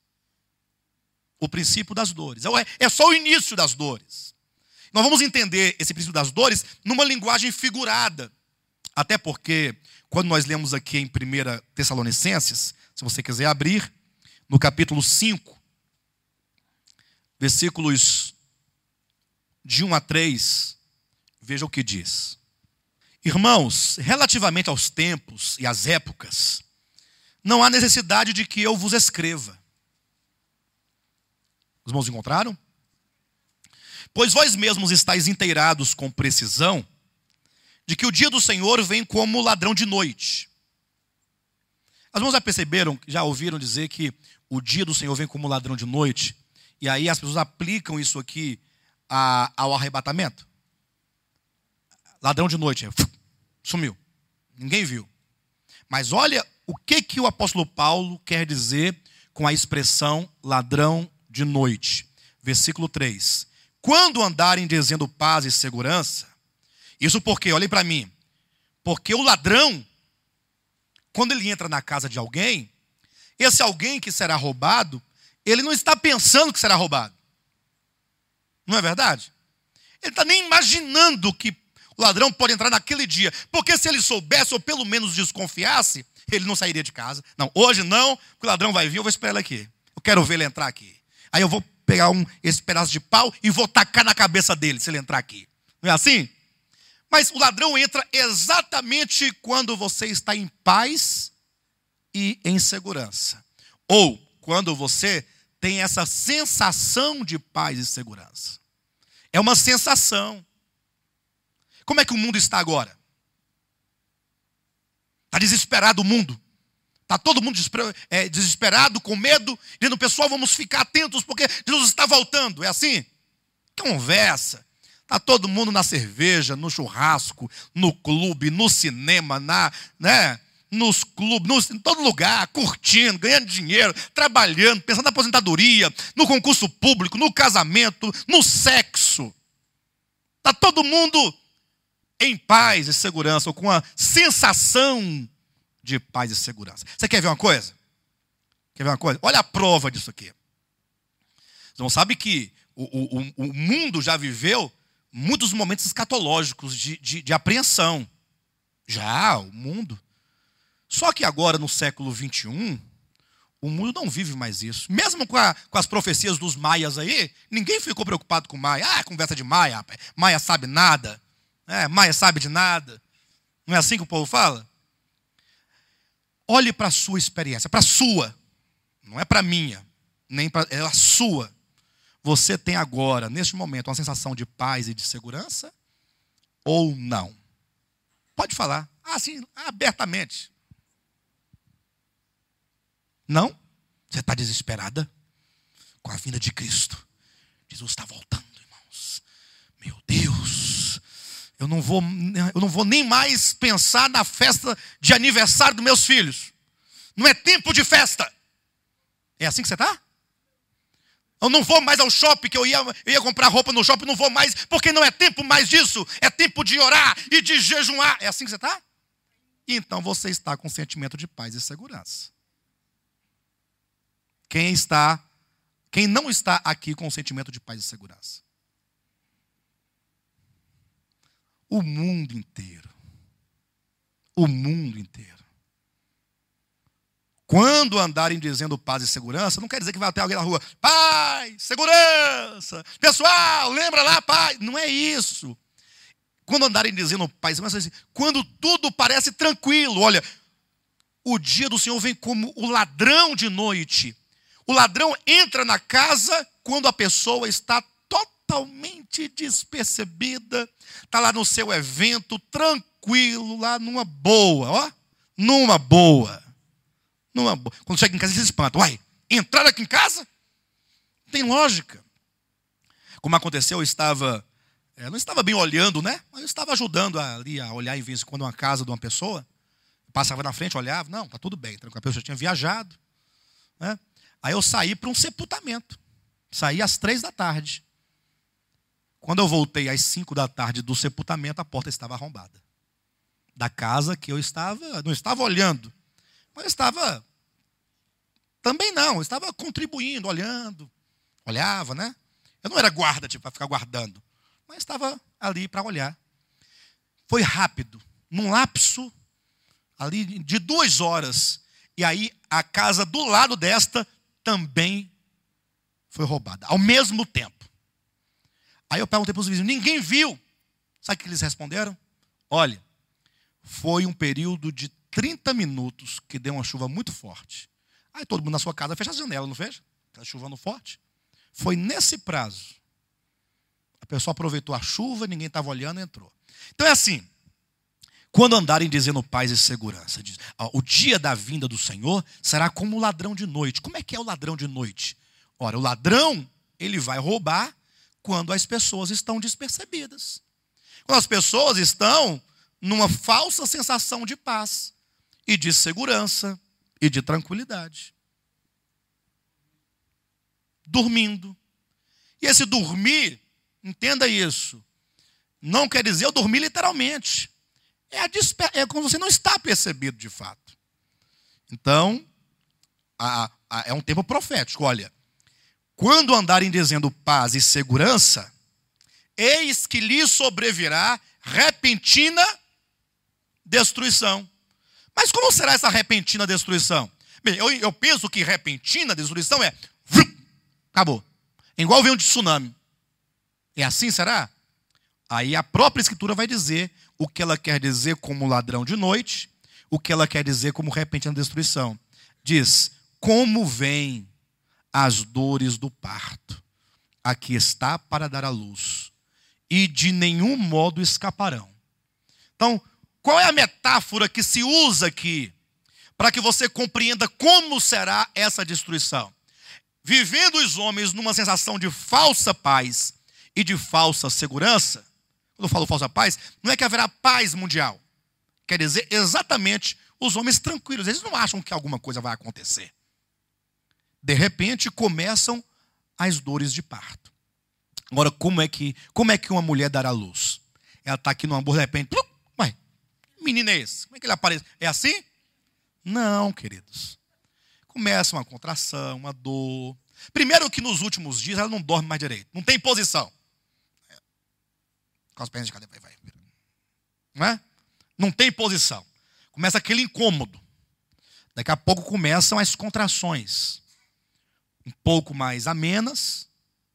O princípio das dores. É só o início das dores. Nós vamos entender esse princípio das dores numa linguagem figurada. Até porque, quando nós lemos aqui em 1 Tessalonicenses, se você quiser abrir, no capítulo 5, versículos de 1 a 3, veja o que diz. Irmãos, relativamente aos tempos e às épocas, não há necessidade de que eu vos escreva. Os irmãos encontraram? Pois vós mesmos estáis inteirados com precisão de que o dia do Senhor vem como ladrão de noite. Os irmãos já perceberam, já ouviram dizer que o dia do Senhor vem como ladrão de noite? E aí as pessoas aplicam isso aqui ao arrebatamento. Ladrão de noite, sumiu. Ninguém viu. Mas olha o que o apóstolo Paulo quer dizer com a expressão ladrão de noite. Versículo 3. Quando andarem dizendo paz e segurança, isso porque, olhem para mim, porque o ladrão, quando ele entra na casa de alguém, esse alguém que será roubado, ele não está pensando que será roubado. Não é verdade? Ele está nem imaginando que o ladrão pode entrar naquele dia. Porque se ele soubesse, ou pelo menos desconfiasse, ele não sairia de casa. Não, hoje não, porque o ladrão vai vir, eu vou esperar ele aqui. Eu quero ver ele entrar aqui. Aí eu vou pegar esse pedaço de pau e vou tacar na cabeça dele, se ele entrar aqui. Não é assim? Mas o ladrão entra exatamente quando você está em paz e em segurança. Ou quando você tem essa sensação de paz e segurança. É uma sensação. Como é que o mundo está agora? Está desesperado o mundo. Está todo mundo desesperado, com medo, dizendo, pessoal, vamos ficar atentos, porque Jesus está voltando. É assim? Conversa. Está todo mundo na cerveja, no churrasco, no clube, no cinema, nos clubes, em todo lugar, curtindo, ganhando dinheiro, trabalhando, pensando na aposentadoria, no concurso público, no casamento, no sexo. Está todo mundo em paz e segurança, ou com a sensação de paz e segurança. Você quer ver uma coisa? Quer ver uma coisa? Olha a prova disso aqui. Você não sabe que o mundo já viveu muitos momentos escatológicos de apreensão. Já, o mundo. Só que agora, no século 21, o mundo não vive mais isso. Mesmo com as profecias dos maias aí, ninguém ficou preocupado com Maia. Ah, conversa de Maia, rapaz. Maia sabe nada. Maia sabe de nada. Não é assim que o povo fala? Olhe para a sua experiência, para a sua. Não é para a minha, nem para a sua. Você tem agora, neste momento, uma sensação de paz e de segurança? Ou não? Pode falar, assim, abertamente. Não? Você está desesperada com a vinda de Cristo. Jesus está voltando, irmãos. Meu Deus. Eu não vou nem mais pensar na festa de aniversário dos meus filhos. Não é tempo de festa. É assim que você está? Eu não vou mais ao shopping, que eu ia comprar roupa no shopping, não vou mais, porque não é tempo mais disso. É tempo de orar e de jejuar. É assim que você está? Então você está com um sentimento de paz e segurança. Quem não está aqui com um sentimento de paz e segurança? O mundo inteiro. O mundo inteiro. Quando andarem dizendo paz e segurança, não quer dizer que vai ter alguém na rua, paz, segurança, pessoal, lembra lá, paz. Não é isso. Quando andarem dizendo paz e segurança, quando tudo parece tranquilo, olha, o dia do Senhor vem como o ladrão de noite. O ladrão entra na casa quando a pessoa está totalmente despercebida, está lá no seu evento, tranquilo, lá numa boa, ó, numa boa. Quando chega em casa, ele se espanta. Uai, entraram aqui em casa? Não tem lógica. Como aconteceu, eu não estava bem olhando, né? Mas eu estava ajudando ali a olhar em vez em quando uma casa de uma pessoa. Eu passava na frente, olhava, não, está tudo bem. A pessoa já tinha viajado, né? Aí eu saí para um sepultamento. Saí às 3h. Quando eu voltei às 5h do sepultamento, a porta estava arrombada. Da casa que eu não estava olhando. Mas eu estava, também não, eu estava contribuindo, olhando. Olhava, né? Eu não era guarda, para ficar guardando. Mas estava ali para olhar. Foi rápido. Num lapso, ali de 2 horas. E aí a casa do lado desta também foi roubada. Ao mesmo tempo. Aí eu perguntei para os vizinhos, ninguém viu. Sabe o que eles responderam? Olha, foi um período de 30 minutos que deu uma chuva muito forte. Aí todo mundo na sua casa fecha a janela, não fecha? Está chovendo forte. Foi nesse prazo. A pessoa aproveitou a chuva, ninguém estava olhando e entrou. Então é assim, quando andarem dizendo paz e segurança, diz, o dia da vinda do Senhor será como o ladrão de noite. Como é que é o ladrão de noite? Ora, o ladrão, ele vai roubar quando as pessoas estão despercebidas. Quando as pessoas estão numa falsa sensação de paz e de segurança e de tranquilidade. Dormindo. E esse dormir, entenda isso, não quer dizer eu dormir literalmente. É quando você não está percebido de fato. Então, é um tempo profético. Olha, quando andarem dizendo paz e segurança, eis que lhes sobrevirá repentina destruição. Mas como será essa repentina destruição? Bem, eu penso que repentina destruição é acabou. É igual ver um tsunami. É assim, será? Aí a própria Escritura vai dizer o que ela quer dizer como ladrão de noite, o que ela quer dizer como repentina destruição. Diz, como vem as dores do parto. Aqui está para dar à luz, e de nenhum modo escaparão. Então, qual é a metáfora que se usa aqui para que você compreenda como será essa destruição? Vivendo os homens numa sensação de falsa paz e de falsa segurança. Quando eu falo falsa paz, não é que haverá paz mundial. Quer dizer, exatamente, os homens tranquilos. Eles não acham que alguma coisa vai acontecer. De repente, começam as dores de parto. Agora, como é que uma mulher dará luz? Ela está aqui no hambúrguer, de repente, ué, que menino é esse? Como é que ele aparece? É assim? Não, queridos. Começa uma contração, uma dor. Primeiro que nos últimos dias ela não dorme mais direito. Não tem posição. Com as pernas de cadeira, vai. Não é? Não tem posição. Começa aquele incômodo. Daqui a pouco começam as contrações. Um pouco mais amenas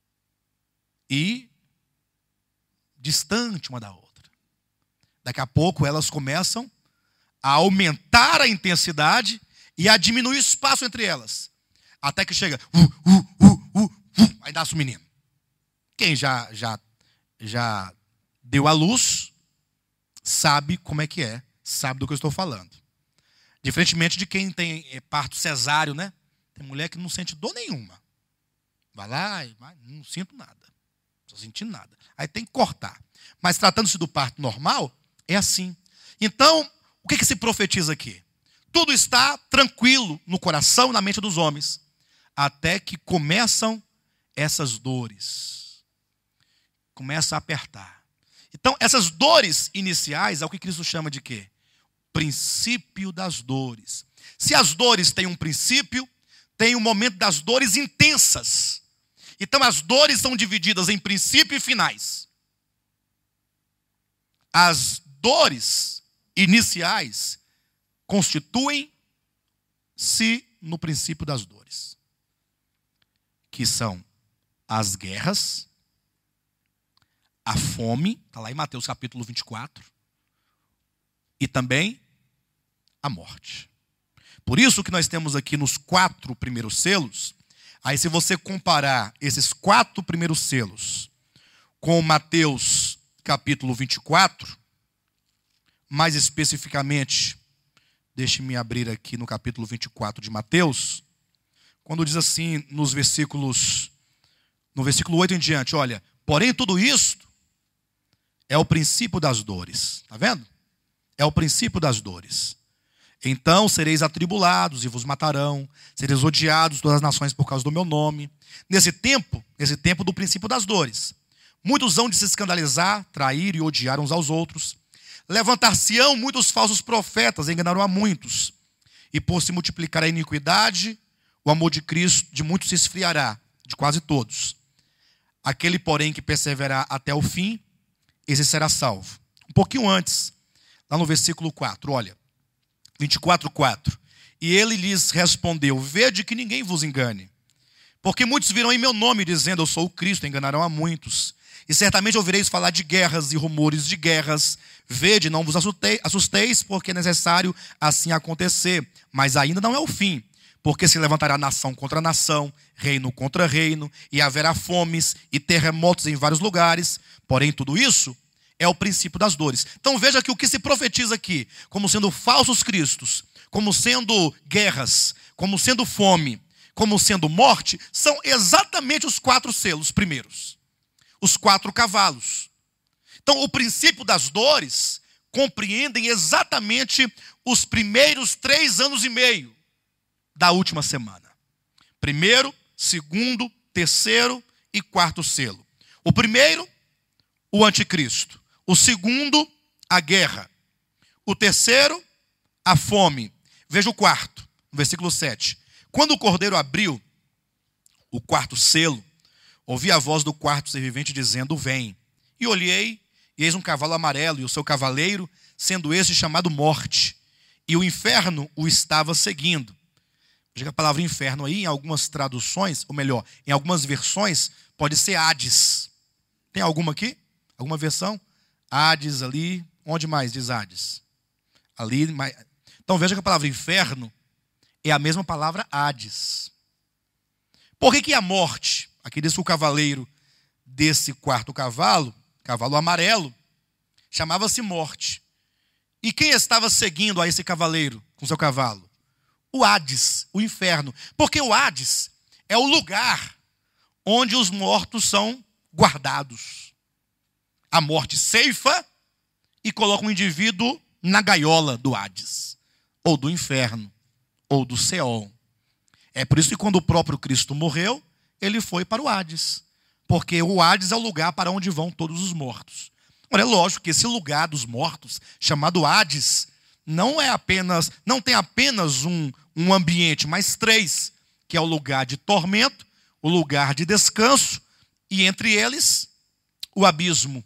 e distante uma da outra. Daqui a pouco elas começam a aumentar a intensidade e a diminuir o espaço entre elas. Até que chega, aí nasce o menino. Quem já deu à luz, sabe como é que é, sabe do que eu estou falando. Diferentemente de quem tem parto cesáreo, né? Tem mulher que não sente dor nenhuma. Vai lá e não sinto nada. Não estou sentindo nada. Aí tem que cortar. Mas tratando-se do parto normal, é assim. Então, o que se profetiza aqui? Tudo está tranquilo no coração e na mente dos homens. Até que começam essas dores. Começa a apertar. Então, essas dores iniciais é o que Cristo chama de quê? Princípio das dores. Se as dores têm um princípio, tem o momento das dores intensas. Então, as dores são divididas em princípio e finais. As dores iniciais constituem-se no princípio das dores, que são as guerras, a fome, está lá em Mateus capítulo 24, e também a morte. Por isso que nós temos aqui nos 4 primeiros selos, aí se você comparar esses 4 primeiros selos com Mateus capítulo 24, mais especificamente, deixe-me abrir aqui no capítulo 24 de Mateus, quando diz assim no versículo 8 em diante, olha, porém tudo isto é o princípio das dores. Está vendo? É o princípio das dores. Então sereis atribulados e vos matarão, sereis odiados todas as nações por causa do meu nome. Nesse tempo do princípio das dores, muitos hão de se escandalizar, trair e odiar uns aos outros. Levantar-se-ão muitos falsos profetas, enganarão a muitos. E por se multiplicar a iniquidade, o amor de Cristo de muitos se esfriará, de quase todos. Aquele, porém, que perseverar até o fim, esse será salvo. Um pouquinho antes, lá no versículo 4, olha, 24:4. E ele lhes respondeu, vede que ninguém vos engane. Porque muitos virão em meu nome, dizendo, eu sou o Cristo, enganarão a muitos. E certamente ouvireis falar de guerras e rumores de guerras. Vede, não vos assusteis, porque é necessário assim acontecer. Mas ainda não é o fim. Porque se levantará nação contra nação, reino contra reino, e haverá fomes e terremotos em vários lugares. Porém, tudo isso é o princípio das dores. Então veja que o que se profetiza aqui, como sendo falsos cristos, como sendo guerras, como sendo fome, como sendo morte, são exatamente os 4 selos primeiros. Os 4 cavalos. Então, o princípio das dores compreendem exatamente os primeiros 3 anos e meio da última semana. 1º, 2º, 3º e 4º selo. O primeiro, o anticristo. O segundo, a guerra. O terceiro, a fome. Veja o 4º, no versículo 7. Quando o cordeiro abriu o 4º selo, ouvi a voz do 4º ser vivente dizendo, vem. E olhei, e eis um cavalo amarelo, e o seu cavaleiro, sendo esse chamado morte. E o inferno o estava seguindo. Veja que a palavra inferno aí, em algumas traduções, ou melhor, em algumas versões, pode ser Hades. Tem alguma aqui? Alguma versão? Hades ali. Onde mais diz Hades? Ali. Então veja que a palavra inferno é a mesma palavra Hades. Por que a morte, aqui diz que o cavaleiro desse quarto cavalo, cavalo amarelo, chamava-se morte. E quem estava seguindo a esse cavaleiro com seu cavalo? O Hades, o inferno. Porque o Hades é o lugar onde os mortos são guardados. A morte ceifa e coloca um indivíduo na gaiola do Hades, ou do inferno, ou do Seol. É por isso que quando o próprio Cristo morreu, ele foi para o Hades. Porque o Hades é o lugar para onde vão todos os mortos. Ora, é lógico que esse lugar dos mortos, chamado Hades, não tem apenas um ambiente, mas três, que é o lugar de tormento, o lugar de descanso, e entre eles, o abismo.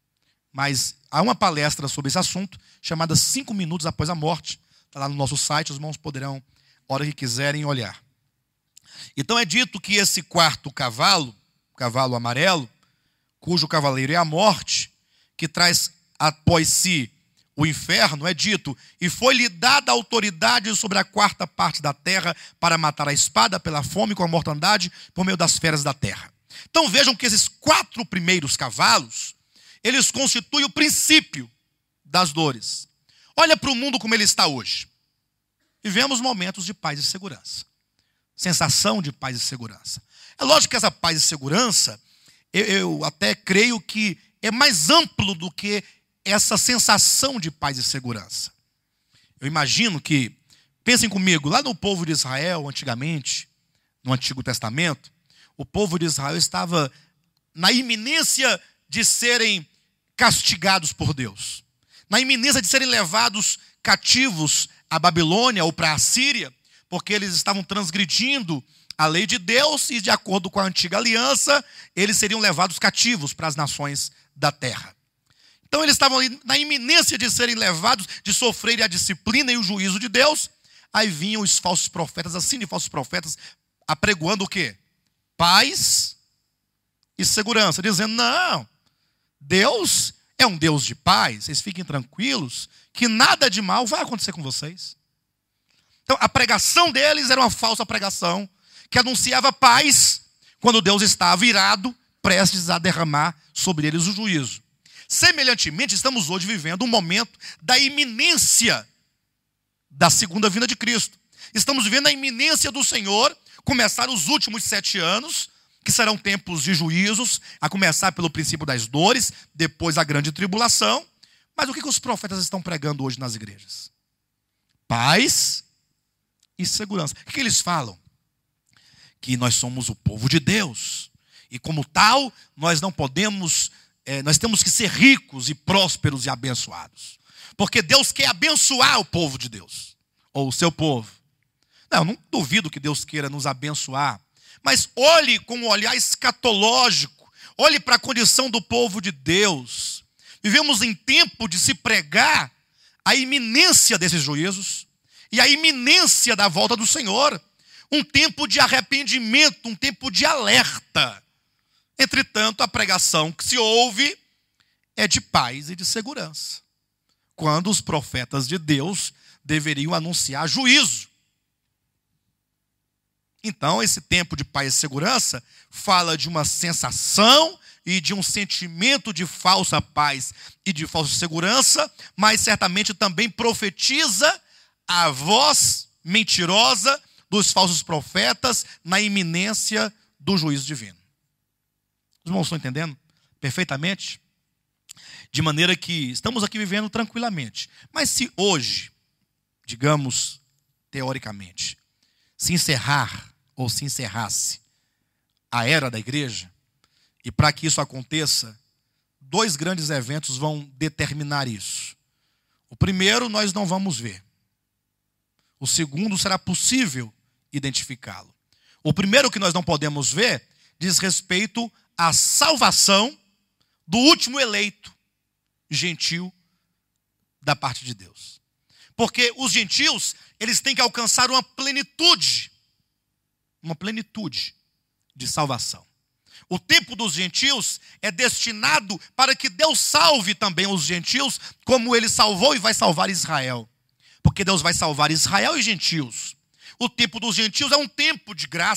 Mas há uma palestra sobre esse assunto, chamada 5 minutos após a morte. Está lá no nosso site, os irmãos poderão, a hora que quiserem, olhar. Então é dito que esse quarto cavalo, cavalo amarelo, cujo cavaleiro é a morte, que traz após si o inferno, é dito, e foi-lhe dada autoridade sobre a quarta parte da terra para matar a espada pela fome com a mortandade por meio das feras da terra. Então vejam que esses 4 primeiros cavalos, eles constituem o princípio das dores. Olha para o mundo como ele está hoje. Vivemos momentos de paz e segurança. Sensação de paz e segurança. É lógico que essa paz e segurança, eu até creio que é mais amplo do que essa sensação de paz e segurança. Eu imagino que, pensem comigo, lá no povo de Israel, antigamente, no Antigo Testamento, o povo de Israel estava na iminência de serem castigados por Deus. Na iminência de serem levados cativos à Babilônia ou para a Síria, porque eles estavam transgredindo a lei de Deus e, de acordo com a antiga aliança, eles seriam levados cativos para as nações da terra. Então eles estavam na iminência de serem levados, de sofrerem a disciplina e o juízo de Deus. Aí vinham os falsos profetas, assim de falsos profetas, apregoando o quê? Paz e segurança, dizendo, não, Deus é um Deus de paz, vocês fiquem tranquilos, que nada de mal vai acontecer com vocês. Então a pregação deles era uma falsa pregação, que anunciava paz, quando Deus estava irado, prestes a derramar sobre eles o juízo. Semelhantemente, estamos hoje vivendo um momento da iminência da segunda vinda de Cristo. Estamos vivendo a iminência do Senhor, começar os últimos 7 anos, que serão tempos de juízos, a começar pelo princípio das dores, depois a grande tribulação. Mas o que os profetas estão pregando hoje nas igrejas? Paz e segurança. O que eles falam? Que nós somos o povo de Deus. E como tal, nós não podemos, nós temos que ser ricos e prósperos e abençoados. Porque Deus quer abençoar o povo de Deus, ou o seu povo. Não, eu não duvido que Deus queira nos abençoar, mas olhe com um olhar escatológico, olhe para a condição do povo de Deus. Vivemos em tempo de se pregar a iminência desses juízos e a iminência da volta do Senhor. Um tempo de arrependimento, um tempo de alerta. Entretanto, a pregação que se ouve é de paz e de segurança, quando os profetas de Deus deveriam anunciar juízo. Então, esse tempo de paz e segurança fala de uma sensação e de um sentimento de falsa paz e de falsa segurança, mas certamente também profetiza a voz mentirosa dos falsos profetas na iminência do juízo divino. Os irmãos estão entendendo perfeitamente? De maneira que estamos aqui vivendo tranquilamente. Mas se hoje, digamos, teoricamente, se encerrar ou se encerrasse a era da igreja, e para que isso aconteça, 2 grandes eventos vão determinar isso. O primeiro nós não vamos ver. O segundo será possível identificá-lo. O primeiro que nós não podemos ver diz respeito à salvação do último eleito gentil da parte de Deus. Porque os gentios, eles têm que alcançar uma plenitude de salvação. O tempo dos gentios é destinado para que Deus salve também os gentios, como ele salvou e vai salvar Israel. Porque Deus vai salvar Israel e gentios. O tempo dos gentios é um tempo de graça,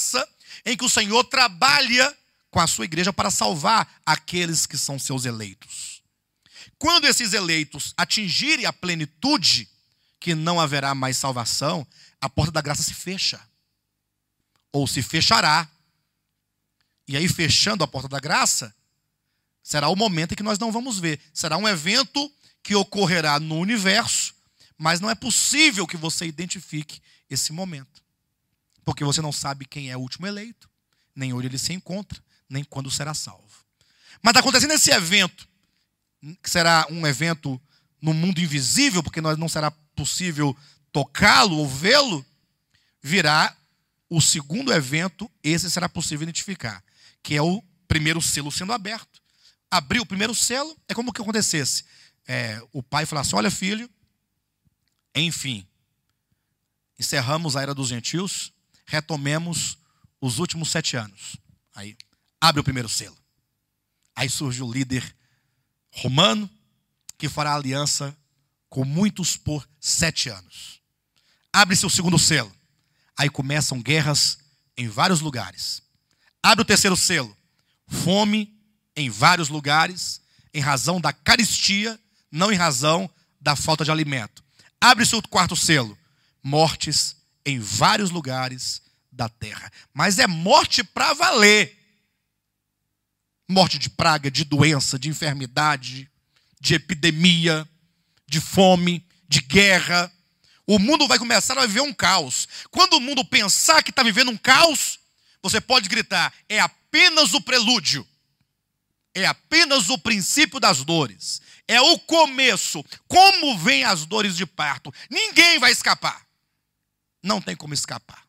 em que o Senhor trabalha com a sua igreja para salvar aqueles que são seus eleitos. Quando esses eleitos atingirem a plenitude, que não haverá mais salvação, a porta da graça se fecha. Ou se fechará. E aí, fechando a porta da graça, será o momento em que nós não vamos ver. Será um evento que ocorrerá no universo, mas não é possível que você identifique esse momento. Porque você não sabe quem é o último eleito, nem onde ele se encontra, nem quando será salvo. Mas está acontecendo esse evento, que será um evento no mundo invisível, porque não será possível tocá-lo ou vê-lo, virá o segundo evento, esse será possível identificar, que é o primeiro selo sendo aberto. Abrir o primeiro selo é como que acontecesse. O pai falasse: olha, filho, enfim, encerramos a era dos gentios, retomemos os últimos 7 anos. Aí, abre o primeiro selo. Aí surge o líder romano, que fará aliança com muitos por 7 anos. Abre-se o segundo selo. Aí começam guerras em vários lugares. Abre o terceiro selo. Fome em vários lugares, em razão da carestia, não em razão da falta de alimento. Abre-se o quarto selo. Mortes em vários lugares da terra. Mas é morte para valer. Morte de praga, de doença, de enfermidade, de epidemia, de fome, de guerra. O mundo vai começar a viver um caos. Quando o mundo pensar que está vivendo um caos, você pode gritar: é apenas o prelúdio. É apenas o princípio das dores. É o começo. Como vêm as dores de parto? Ninguém vai escapar. Não tem como escapar.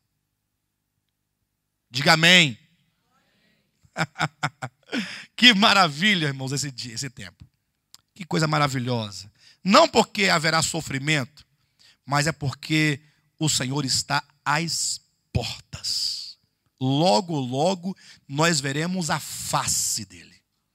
Diga amém. Que maravilha, irmãos, esse tempo. Que coisa maravilhosa. Não porque haverá sofrimento, mas é porque o Senhor está às portas. Logo, logo, nós veremos a face dele.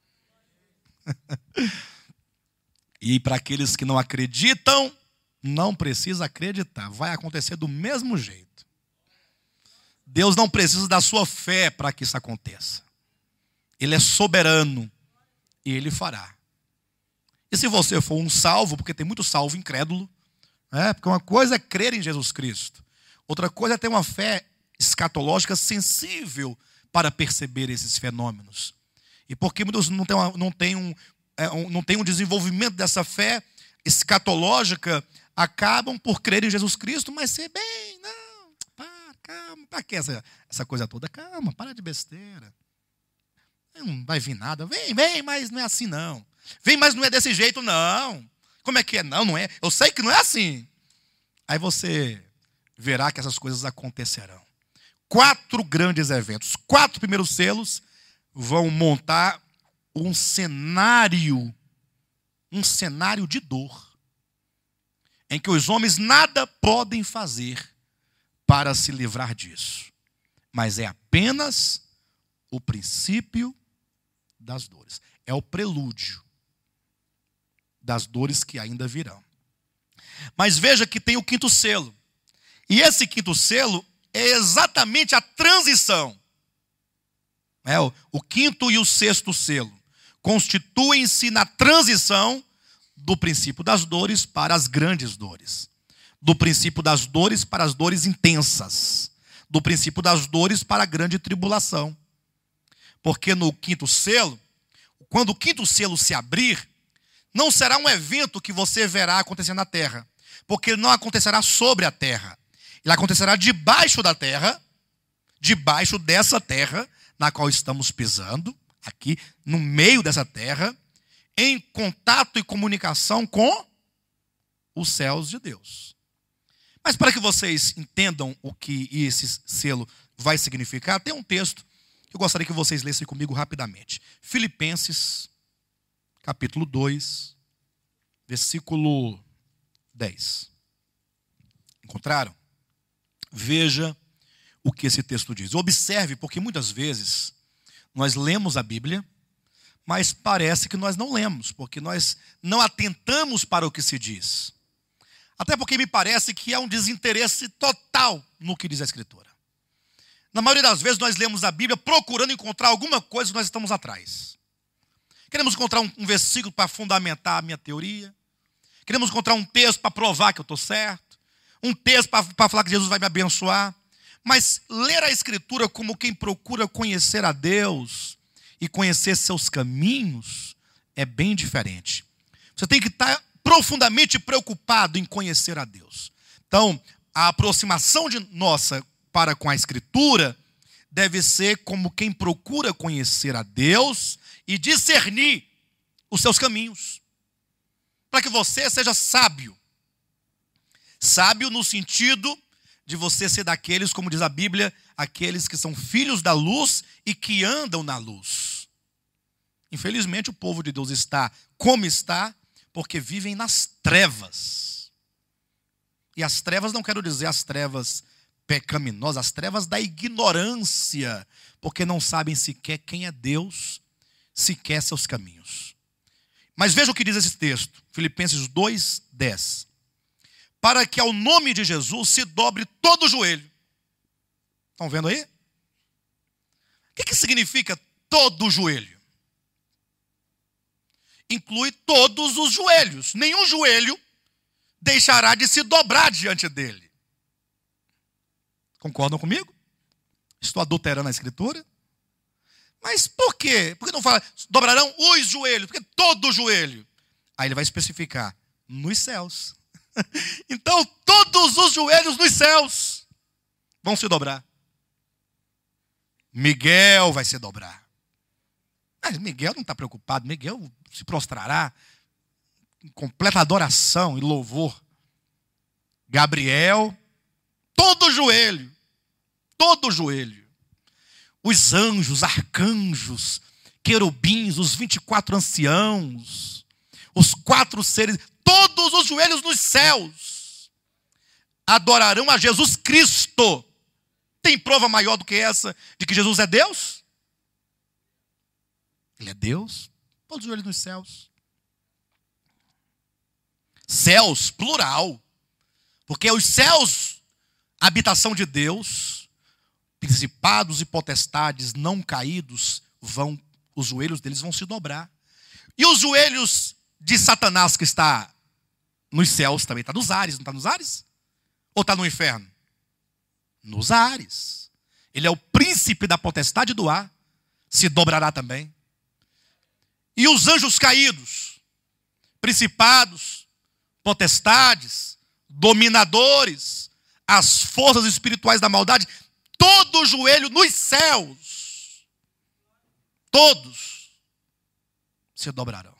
E para aqueles que não acreditam, não precisa acreditar. Vai acontecer do mesmo jeito. Deus não precisa da sua fé para que isso aconteça. Ele é soberano e ele fará. E se você for um salvo, porque tem muito salvo incrédulo, porque uma coisa é crer em Jesus Cristo, outra coisa é ter uma fé escatológica sensível para perceber esses fenômenos. E porque muitos não têm um desenvolvimento dessa fé escatológica, acabam por crer em Jesus Cristo, mas ser bem, não, calma, para que essa coisa toda? Calma, para de besteira. Não vai vir nada. Vem, mas não é assim não. Vem, mas não é desse jeito não. Como é que é? Não é. Eu sei que não é assim. Aí você verá que essas coisas acontecerão. 4 grandes eventos. 4 primeiros selos vão montar um cenário de dor, em que os homens nada podem fazer para se livrar disso. Mas é apenas o princípio das dores. É o prelúdio das dores que ainda virão. Mas veja que tem o 5º selo. E esse 5º selo é exatamente a transição. O 5º e o 6º selo constituem-se na transição do princípio das dores para as grandes dores. Do princípio das dores para as dores intensas. Do princípio das dores para a grande tribulação. Porque no 5º selo, quando o 5º selo se abrir, não será um evento que você verá acontecendo na terra. Porque ele não acontecerá sobre a terra. Ele acontecerá debaixo da terra, debaixo dessa terra na qual estamos pisando, aqui no meio dessa terra, em contato e comunicação com os céus de Deus. Mas para que vocês entendam o que esse selo vai significar, tem um texto que eu gostaria que vocês lessem comigo rapidamente. Filipenses, capítulo 2, versículo 10. Encontraram? Veja o que esse texto diz. Observe, porque muitas vezes nós lemos a Bíblia, mas parece que nós não lemos, porque nós não atentamos para o que se diz. Até porque me parece que há um desinteresse total no que diz a Escritura. Na maioria das vezes nós lemos a Bíblia procurando encontrar alguma coisa que nós estamos atrás. Queremos encontrar um versículo para fundamentar a minha teoria. Queremos encontrar um texto para provar que eu estou certo. Um texto para falar que Jesus vai me abençoar. Mas ler a Escritura como quem procura conhecer a Deus e conhecer seus caminhos é bem diferente. Você tem que estar profundamente preocupado em conhecer a Deus. Então, a aproximação nossa para com a Escritura deve ser como quem procura conhecer a Deus e discernir os seus caminhos. Para que você seja sábio. Sábio no sentido de você ser daqueles, como diz a Bíblia, aqueles que são filhos da luz e que andam na luz. Infelizmente o povo de Deus está como está, porque vivem nas trevas. E as trevas não quero dizer as trevas pecaminosas, as trevas da ignorância, porque não sabem sequer quem é Deus, sequer seus caminhos. Mas veja o que diz esse texto, Filipenses 2:10. Para que ao nome de Jesus se dobre todo o joelho. Estão vendo aí? O que significa todo o joelho? Inclui todos os joelhos. Nenhum joelho deixará de se dobrar diante dele. Concordam comigo? Estou adulterando a Escritura? Mas por quê? Por que não fala dobrarão os joelhos? Porque todo o joelho. Aí ele vai especificar, nos céus. Então todos os joelhos nos céus vão se dobrar. Miguel vai se dobrar. Mas Miguel não está preocupado. Miguel se prostrará em completa adoração e louvor. Gabriel, todo joelho. Todo joelho. Os anjos, arcanjos, querubins, os 24 anciãos, os 4 seres, todos os joelhos nos céus adorarão a Jesus Cristo. Tem prova maior do que essa de que Jesus é Deus? Ele é Deus. Todos os joelhos nos céus. Céus, plural. Porque os céus, habitação de Deus, principados e potestades não caídos, os joelhos deles vão se dobrar. E os joelhos de Satanás que está nos céus também, está nos ares, não está nos ares? Ou está no inferno? Nos ares. Ele é o príncipe da potestade do ar, se dobrará também. E os anjos caídos, principados, potestades, dominadores, as forças espirituais da maldade, todo o joelho nos céus, todos se dobrarão.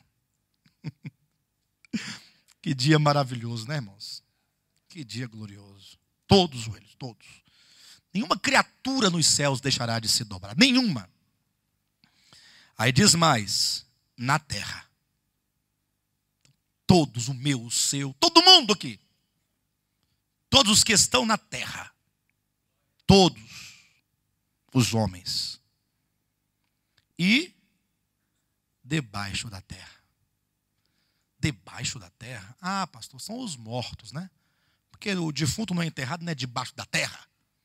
Que dia maravilhoso, né, irmãos? Que dia glorioso. Todos os joelhos, todos. Nenhuma criatura nos céus deixará de se dobrar. Nenhuma. Aí diz mais, na terra. Todos, o meu, o seu, todo mundo aqui. Todos os que estão na terra. Todos os homens. E debaixo da terra. Debaixo da terra? Ah, pastor, são os mortos, né? Porque o defunto não é enterrado, não é debaixo da terra.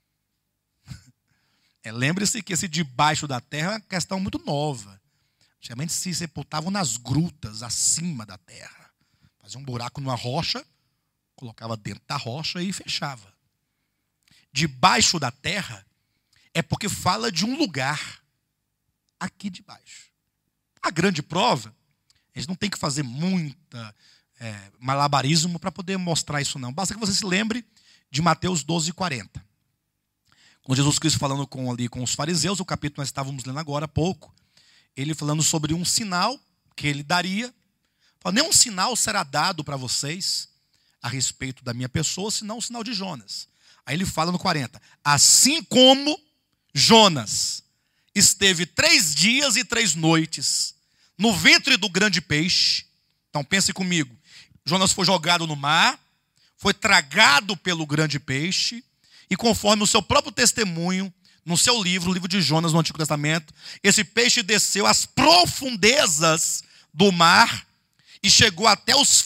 Lembre-se que esse debaixo da terra é uma questão muito nova. Geralmente se sepultavam nas grutas, acima da terra. Fazia um buraco numa rocha, colocava dentro da rocha e fechava. Debaixo da terra é porque fala de um lugar aqui debaixo. A grande prova, a gente não tem que fazer muita malabarismo para poder mostrar isso não. Basta que você se lembre de Mateus 12:40. Com Jesus Cristo falando ali com os fariseus, o capítulo que nós estávamos lendo agora há pouco, ele falando sobre um sinal que ele daria. Nenhum sinal será dado para vocês a respeito da minha pessoa, senão o sinal de Jonas. Aí ele fala no 40, assim como Jonas esteve 3 dias e 3 noites no ventre do grande peixe. Então pense comigo, Jonas foi jogado no mar, foi tragado pelo grande peixe, e conforme o seu próprio testemunho, no seu livro, o livro de Jonas no Antigo Testamento, esse peixe desceu às profundezas do mar e chegou até os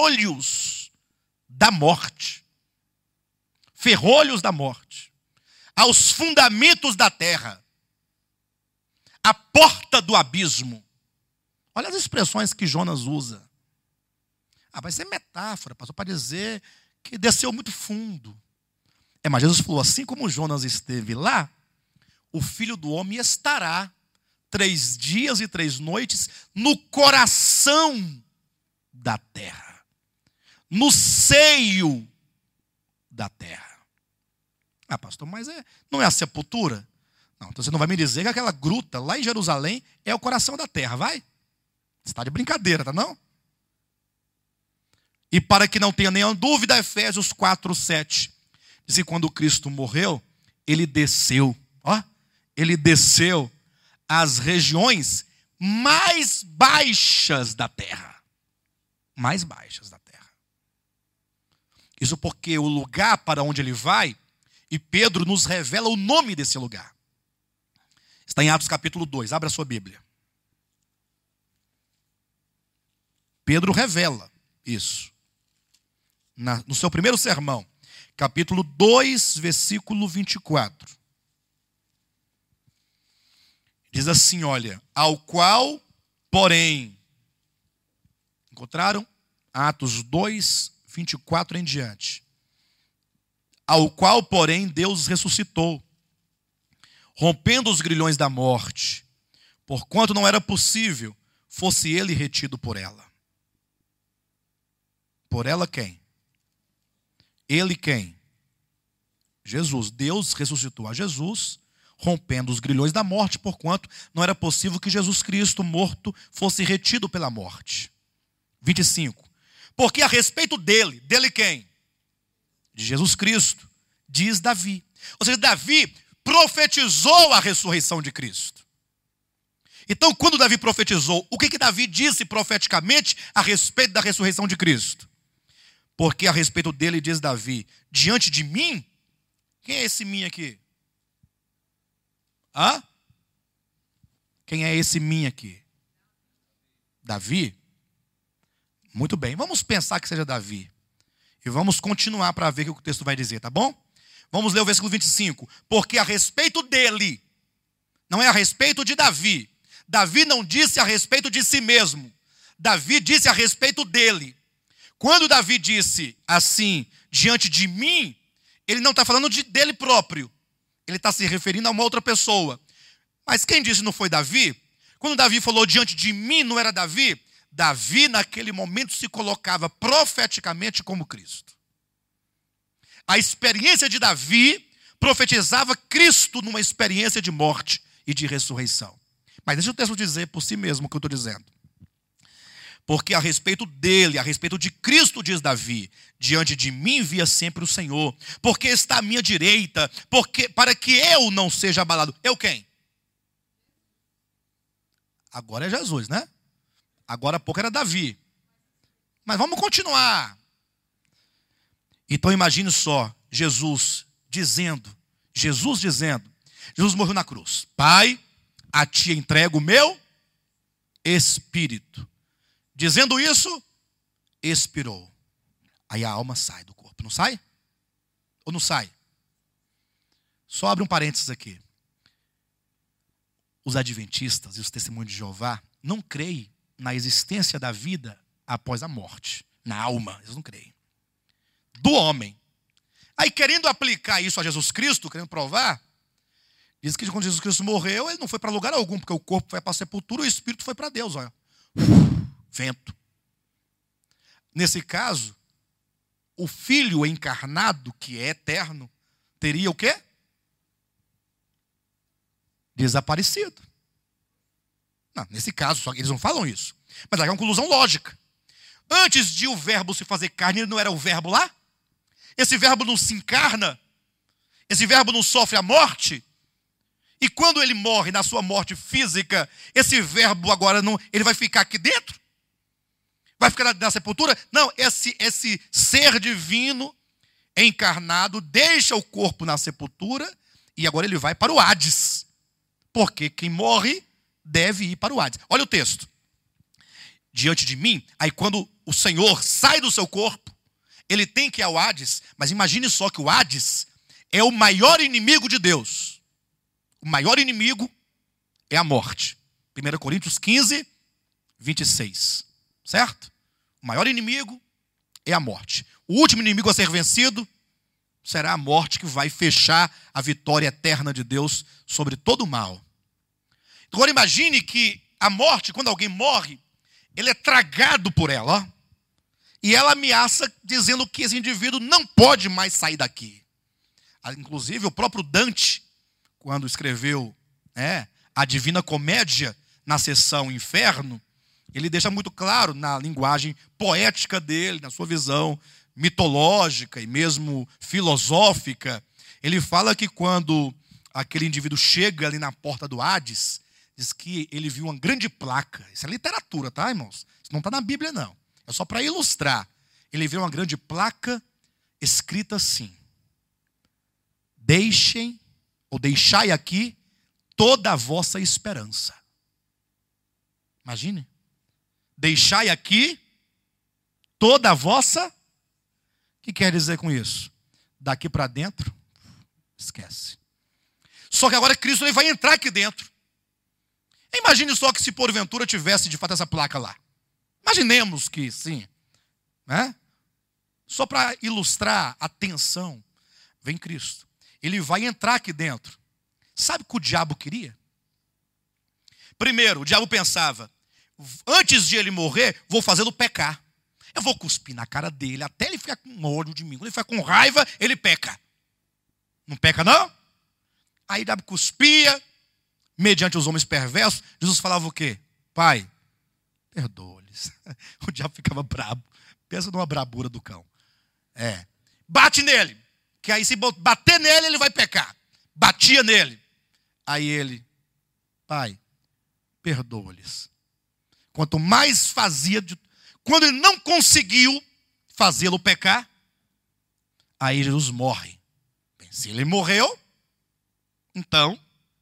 ferrolhos da morte. Ferrolhos da morte. aos fundamentos da terra, a porta do abismo. Olha as expressões que Jonas usa. Vai ser metáfora, pastor, para dizer que desceu muito fundo. Mas Jesus falou, assim como Jonas esteve lá, o Filho do Homem estará 3 dias e 3 noites no coração da terra, no seio da terra. Pastor, mas não é a sepultura? Não, então você não vai me dizer que aquela gruta lá em Jerusalém é o coração da terra, vai? Você está de brincadeira, tá não? E para que não tenha nenhuma dúvida, Efésios 4:7 diz que quando Cristo morreu, ele desceu, ele desceu às regiões mais baixas da terra. Mais baixas da terra. Isso porque o lugar para onde ele vai, e Pedro nos revela o nome desse lugar. Está em Atos capítulo 2, abra a sua Bíblia. Pedro revela isso. No seu primeiro sermão, capítulo 2, versículo 24. Diz assim, olha, ao qual, porém, encontraram? Atos 2, 24 em diante. Ao qual, porém, Deus ressuscitou, rompendo os grilhões da morte, porquanto não era possível fosse ele retido por ela. Por ela quem? Ele quem? Jesus. Deus ressuscitou a Jesus, rompendo os grilhões da morte, porquanto não era possível que Jesus Cristo, morto, fosse retido pela morte. 25. Porque a respeito dele quem? De Jesus Cristo, diz Davi. Ou seja, Davi profetizou a ressurreição de Cristo. Então, quando Davi profetizou, o que Davi disse profeticamente a respeito da ressurreição de Cristo? Porque a respeito dele diz Davi, diante de mim, quem é esse mim aqui? Quem é esse mim aqui? Davi? Muito bem, vamos pensar que seja Davi. E vamos continuar para ver o que o texto vai dizer, tá bom? Vamos ler o versículo 25. Porque a respeito dele, não é a respeito de Davi. Davi não disse a respeito de si mesmo. Davi disse a respeito dele. Quando Davi disse assim, diante de mim, ele não está falando dele próprio. Ele está se referindo a uma outra pessoa. Mas quem disse não foi Davi? Quando Davi falou diante de mim, não era Davi? Davi, naquele momento, se colocava profeticamente como Cristo. A experiência de Davi profetizava Cristo numa experiência de morte e de ressurreição. Mas deixa o texto dizer por si mesmo o que eu estou dizendo. Porque a respeito dele, a respeito de Cristo, diz Davi, diante de mim via sempre o Senhor, porque está à minha direita, para que eu não seja abalado. Eu quem? Agora é Jesus, né? Agora há pouco era Davi. Mas vamos continuar. Então imagine só, Jesus dizendo, Jesus morreu na cruz. Pai, a ti entrego o meu espírito. Dizendo isso, expirou. Aí a alma sai do corpo. Não sai? Ou não sai? Só abre um parênteses aqui. Os adventistas e os testemunhos de Jeová não creem na existência da vida após a morte. Na alma, eles não creem. Do homem. Aí querendo aplicar isso a Jesus Cristo, querendo provar, diz que quando Jesus Cristo morreu, ele não foi para lugar algum, porque o corpo foi para a sepultura, o espírito foi para Deus, olha. Vento. Nesse caso, o Filho encarnado, que é eterno, teria o quê? Desaparecido. Não, nesse caso, só que eles não falam isso. Mas é uma conclusão lógica. Antes de o verbo se fazer carne, ele não era o verbo lá? Esse verbo não se encarna? Esse verbo não sofre a morte? E quando ele morre na sua morte física, esse verbo agora não, ele vai ficar aqui dentro? Vai ficar na sepultura? Não, esse ser divino encarnado deixa o corpo na sepultura e agora ele vai para o Hades. Porque quem morre deve ir para o Hades. Olha o texto. Diante de mim, aí quando o Senhor sai do seu corpo, ele tem que ir ao Hades, mas imagine só que o Hades é o maior inimigo de Deus. O maior inimigo é a morte. 1 Coríntios 15, 26. Certo? O maior inimigo é a morte. O último inimigo a ser vencido será a morte, que vai fechar a vitória eterna de Deus sobre todo o mal. Agora imagine que a morte, quando alguém morre, ele é tragado por ela, ó, e ela ameaça dizendo que esse indivíduo não pode mais sair daqui. Inclusive o próprio Dante, quando escreveu a Divina Comédia na seção Inferno, ele deixa muito claro na linguagem poética dele, na sua visão mitológica e mesmo filosófica, ele fala que quando aquele indivíduo chega ali na porta do Hades, diz que ele viu uma grande placa. Isso é literatura, tá, irmãos? Isso não está na Bíblia, não. É só para ilustrar. Ele viu uma grande placa escrita assim: deixem, ou deixai aqui, toda a vossa esperança. Imagine. Deixai aqui toda a vossa... O que quer dizer com isso? Daqui para dentro, esquece. Só que agora Cristo ele vai entrar aqui dentro. Imagine só que se porventura tivesse de fato essa placa lá. Imaginemos que sim. Né? Só para ilustrar a tensão, vem Cristo. Ele vai entrar aqui dentro. Sabe o que o diabo queria? Primeiro, o diabo pensava: antes de ele morrer, vou fazê-lo pecar. Eu vou cuspir na cara dele, até ele ficar com ódio de mim. Quando ele ficar com raiva, ele peca. Não peca, não? Aí o diabo cuspia, mediante os homens perversos. Jesus falava o quê? Pai, perdoa-lhes. O diabo ficava brabo. Pensa numa brabura do cão. Bate nele, que aí se bater nele, ele vai pecar. Batia nele. Aí ele, pai, perdoa-lhes. Quanto mais fazia... Quando ele não conseguiu fazê-lo pecar, aí Jesus morre. Bem, se ele morreu, então,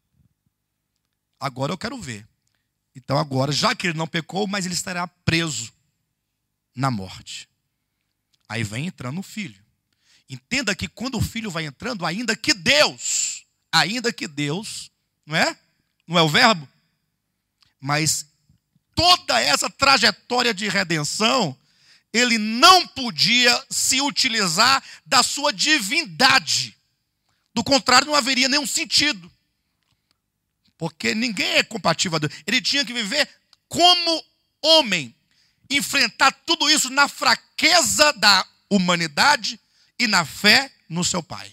agora eu quero ver. Então agora, já que ele não pecou, mas ele estará preso na morte. Aí vem entrando o filho. Entenda que quando o filho vai entrando, ainda que Deus, não é? Não é o verbo? Mas toda essa trajetória de redenção, ele não podia se utilizar da sua divindade. Do contrário, não haveria nenhum sentido. Porque ninguém é compatível a Deus. Ele tinha que viver como homem. Enfrentar tudo isso na fraqueza da humanidade e na fé no seu Pai.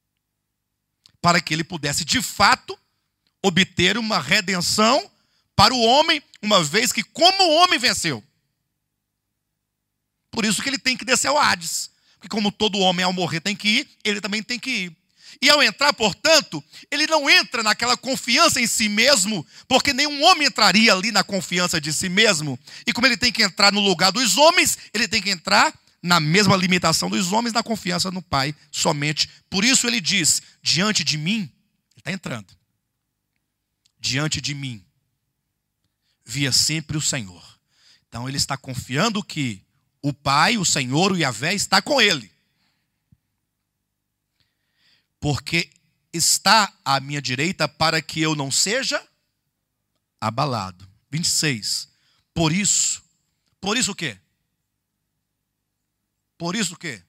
Para que ele pudesse, de fato, obter uma redenção para o homem, uma vez que como homem venceu. Por isso que ele tem que descer ao Hades. Porque como todo homem ao morrer tem que ir, ele também tem que ir. E ao entrar, portanto, ele não entra naquela confiança em si mesmo, porque nenhum homem entraria ali na confiança de si mesmo. E como ele tem que entrar no lugar dos homens, ele tem que entrar na mesma limitação dos homens, na confiança no Pai somente. Por isso ele diz, diante de mim, ele está entrando, diante de mim, via sempre o Senhor. Então ele está confiando que o Pai, o Senhor, o Yahvé, está com ele. Porque está à minha direita para que eu não seja abalado. 26. Por isso o quê? Por isso o quê?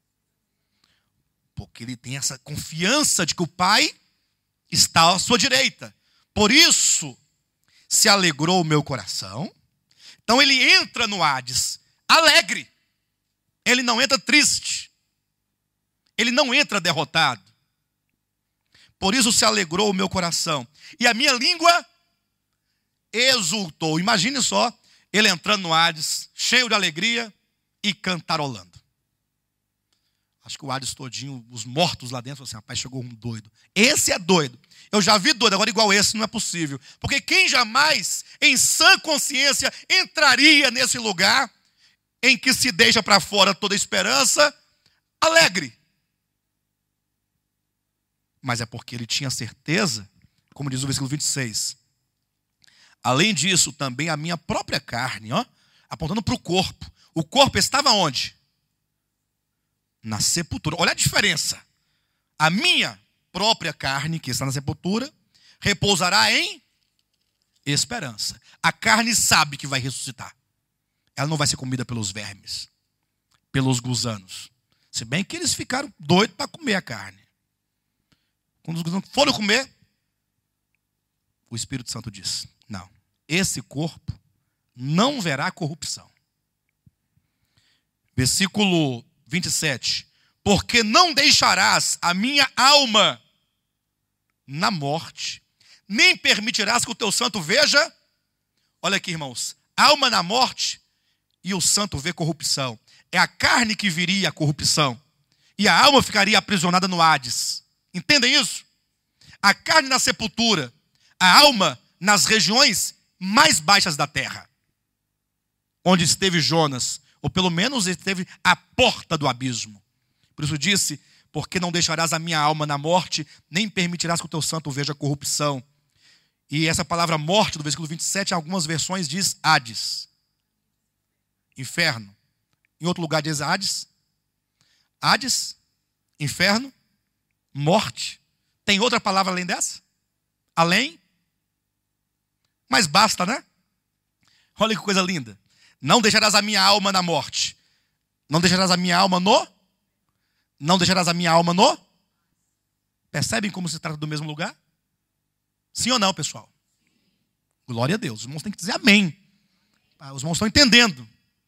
Porque ele tem essa confiança de que o Pai está à sua direita. Por isso se alegrou o meu coração. Então ele entra no Hades alegre. Ele não entra triste. Ele não entra derrotado. Por isso se alegrou o meu coração. E a minha língua exultou. Imagine só, ele entrando no Hades, cheio de alegria e cantarolando. Acho que o Hades todinho, os mortos lá dentro, assim, rapaz, chegou um doido. Esse é doido. Eu já vi doido, agora igual esse não é possível. Porque quem jamais, em sã consciência, entraria nesse lugar em que se deixa para fora toda esperança, alegre. Mas é porque ele tinha certeza, como diz o versículo 26. Além disso, também a minha própria carne, ó, apontando para o corpo. O corpo estava onde? Na sepultura. Olha a diferença. a minha própria carne, que está na sepultura, repousará em esperança. A carne sabe que vai ressuscitar. Ela não vai ser comida pelos vermes, pelos gusanos. Se bem que eles ficaram doidos para comer a carne. Quando os gusanos foram comer, o Espírito Santo diz: não, esse corpo não verá corrupção. Versículo 27. Porque não deixarás a minha alma na morte, nem permitirás que o teu santo veja. Olha aqui, irmãos. Alma na morte e o santo vê corrupção. É a carne que viria a corrupção. E a alma ficaria aprisionada no Hades. Entendem isso? A carne na sepultura, a alma nas regiões mais baixas da terra. Onde esteve Jonas, ou pelo menos esteve à porta do abismo. Por isso disse: porque não deixarás a minha alma na morte, nem permitirás que o teu santo veja corrupção. E essa palavra morte, do versículo 27, em algumas versões diz Hades, inferno. Em outro lugar diz Hades, Hades, inferno, morte. Tem outra palavra além dessa? Além? Mas basta, né? Olha que coisa linda. Não deixarás a minha alma na morte. Não deixarás a minha alma no? Não deixarás a minha alma no? Percebem como se trata do mesmo lugar? Sim ou não, pessoal? Glória a Deus. Os irmãos têm que dizer amém. Os irmãos estão entendendo.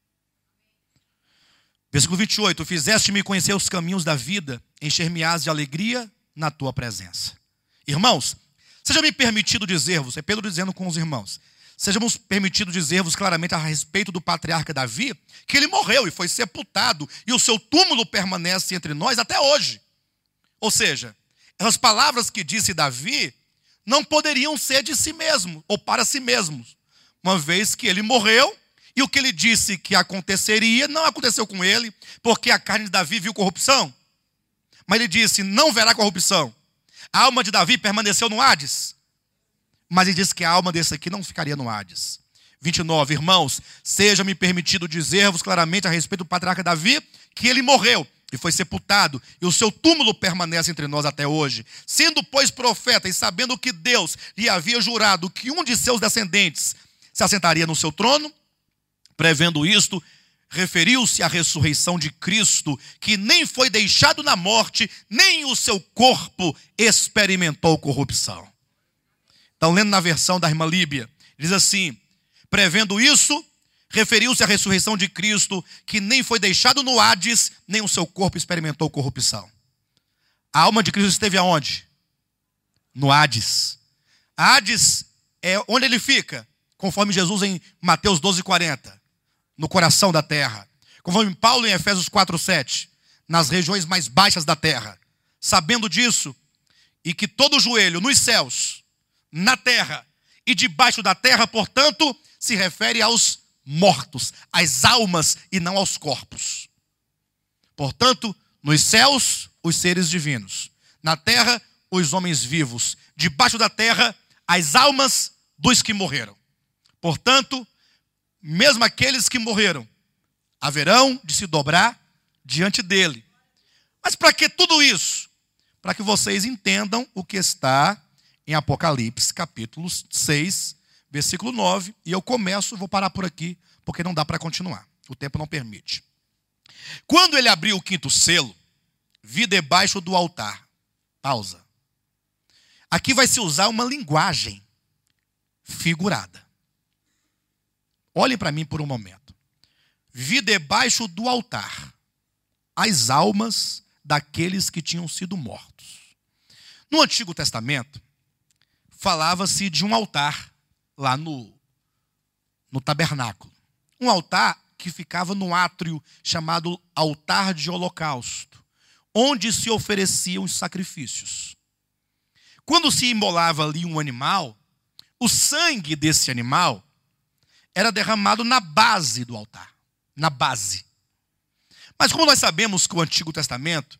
Versículo 28. Fizeste-me conhecer os caminhos da vida, encher-me-ás de alegria na tua presença. Irmãos, seja-me permitido dizer-vos, é Pedro dizendo com os irmãos, seja-nos permitido dizer-vos claramente a respeito do patriarca Davi, que ele morreu e foi sepultado, e o seu túmulo permanece entre nós até hoje. Ou seja, essas palavras que disse Davi não poderiam ser de si mesmo, ou para si mesmos, uma vez que ele morreu, e o que ele disse que aconteceria, não aconteceu com ele, porque a carne de Davi viu corrupção. Mas ele disse: não verá corrupção. A alma de Davi permaneceu no Hades. Mas ele disse que a alma desse aqui não ficaria no Hades. 29, irmãos, seja-me permitido dizer-vos claramente a respeito do patriarca Davi, que ele morreu e foi sepultado, e o seu túmulo permanece entre nós até hoje. Sendo, pois, profeta, e sabendo que Deus lhe havia jurado que um de seus descendentes se assentaria no seu trono, prevendo isto, referiu-se à ressurreição de Cristo, que nem foi deixado na morte, nem o seu corpo experimentou corrupção. Então, lendo na versão da irmã Líbia, diz assim: prevendo isso, referiu-se à ressurreição de Cristo, que nem foi deixado no Hades, nem o seu corpo experimentou corrupção. A alma de Cristo esteve aonde? No Hades. Hades é onde ele fica, conforme Jesus em Mateus 12:40, no coração da terra. Conforme Paulo em Efésios 4:7, nas regiões mais baixas da terra. Sabendo disso, e que todo joelho nos céus, na terra e debaixo da terra, portanto, se refere aos mortos, às almas e não aos corpos. Portanto, nos céus, os seres divinos. Na terra, os homens vivos. Debaixo da terra, as almas dos que morreram. Portanto, mesmo aqueles que morreram haverão de se dobrar diante dele. Mas para que tudo isso? Para que vocês entendam o que está em Apocalipse, capítulo 6, versículo 9. E eu vou parar por aqui, porque não dá para continuar. O tempo não permite. Quando ele abriu o quinto selo, vi debaixo do altar. Pausa. Aqui vai se usar uma linguagem figurada. Olhem para mim por um momento. Vi debaixo do altar as almas daqueles que tinham sido mortos. No Antigo Testamento, falava-se de um altar lá no tabernáculo. Um altar que ficava no átrio chamado altar de holocausto, onde se ofereciam os sacrifícios. Quando se imolava ali um animal, o sangue desse animal era derramado na base do altar, na base. Mas como nós sabemos que o Antigo Testamento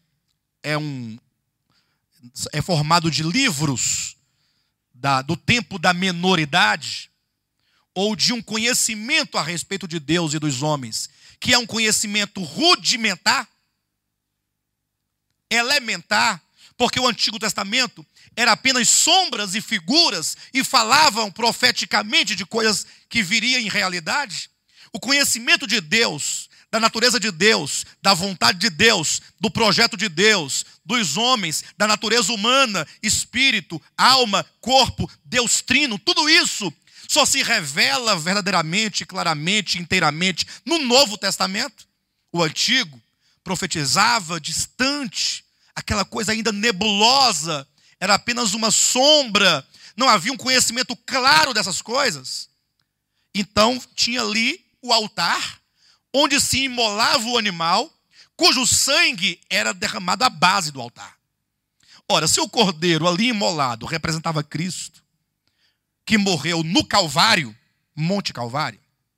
é formado de livros do tempo da menoridade, ou de um conhecimento a respeito de Deus e dos homens, que é um conhecimento rudimentar, elementar, porque o Antigo Testamento era apenas sombras e figuras e falavam profeticamente de coisas que viriam em realidade. O conhecimento de Deus, da natureza de Deus, da vontade de Deus, do projeto de Deus, dos homens, da natureza humana, espírito, alma, corpo, Deus trino, tudo isso só se revela verdadeiramente, claramente, inteiramente no Novo Testamento. O Antigo profetizava distante, aquela coisa ainda nebulosa, era apenas uma sombra, não havia um conhecimento claro dessas coisas. Então tinha ali o altar, onde se imolava o animal, cujo sangue era derramado à base do altar. Ora, se o cordeiro ali imolado representava Cristo, que morreu no Calvário, Monte Calvário,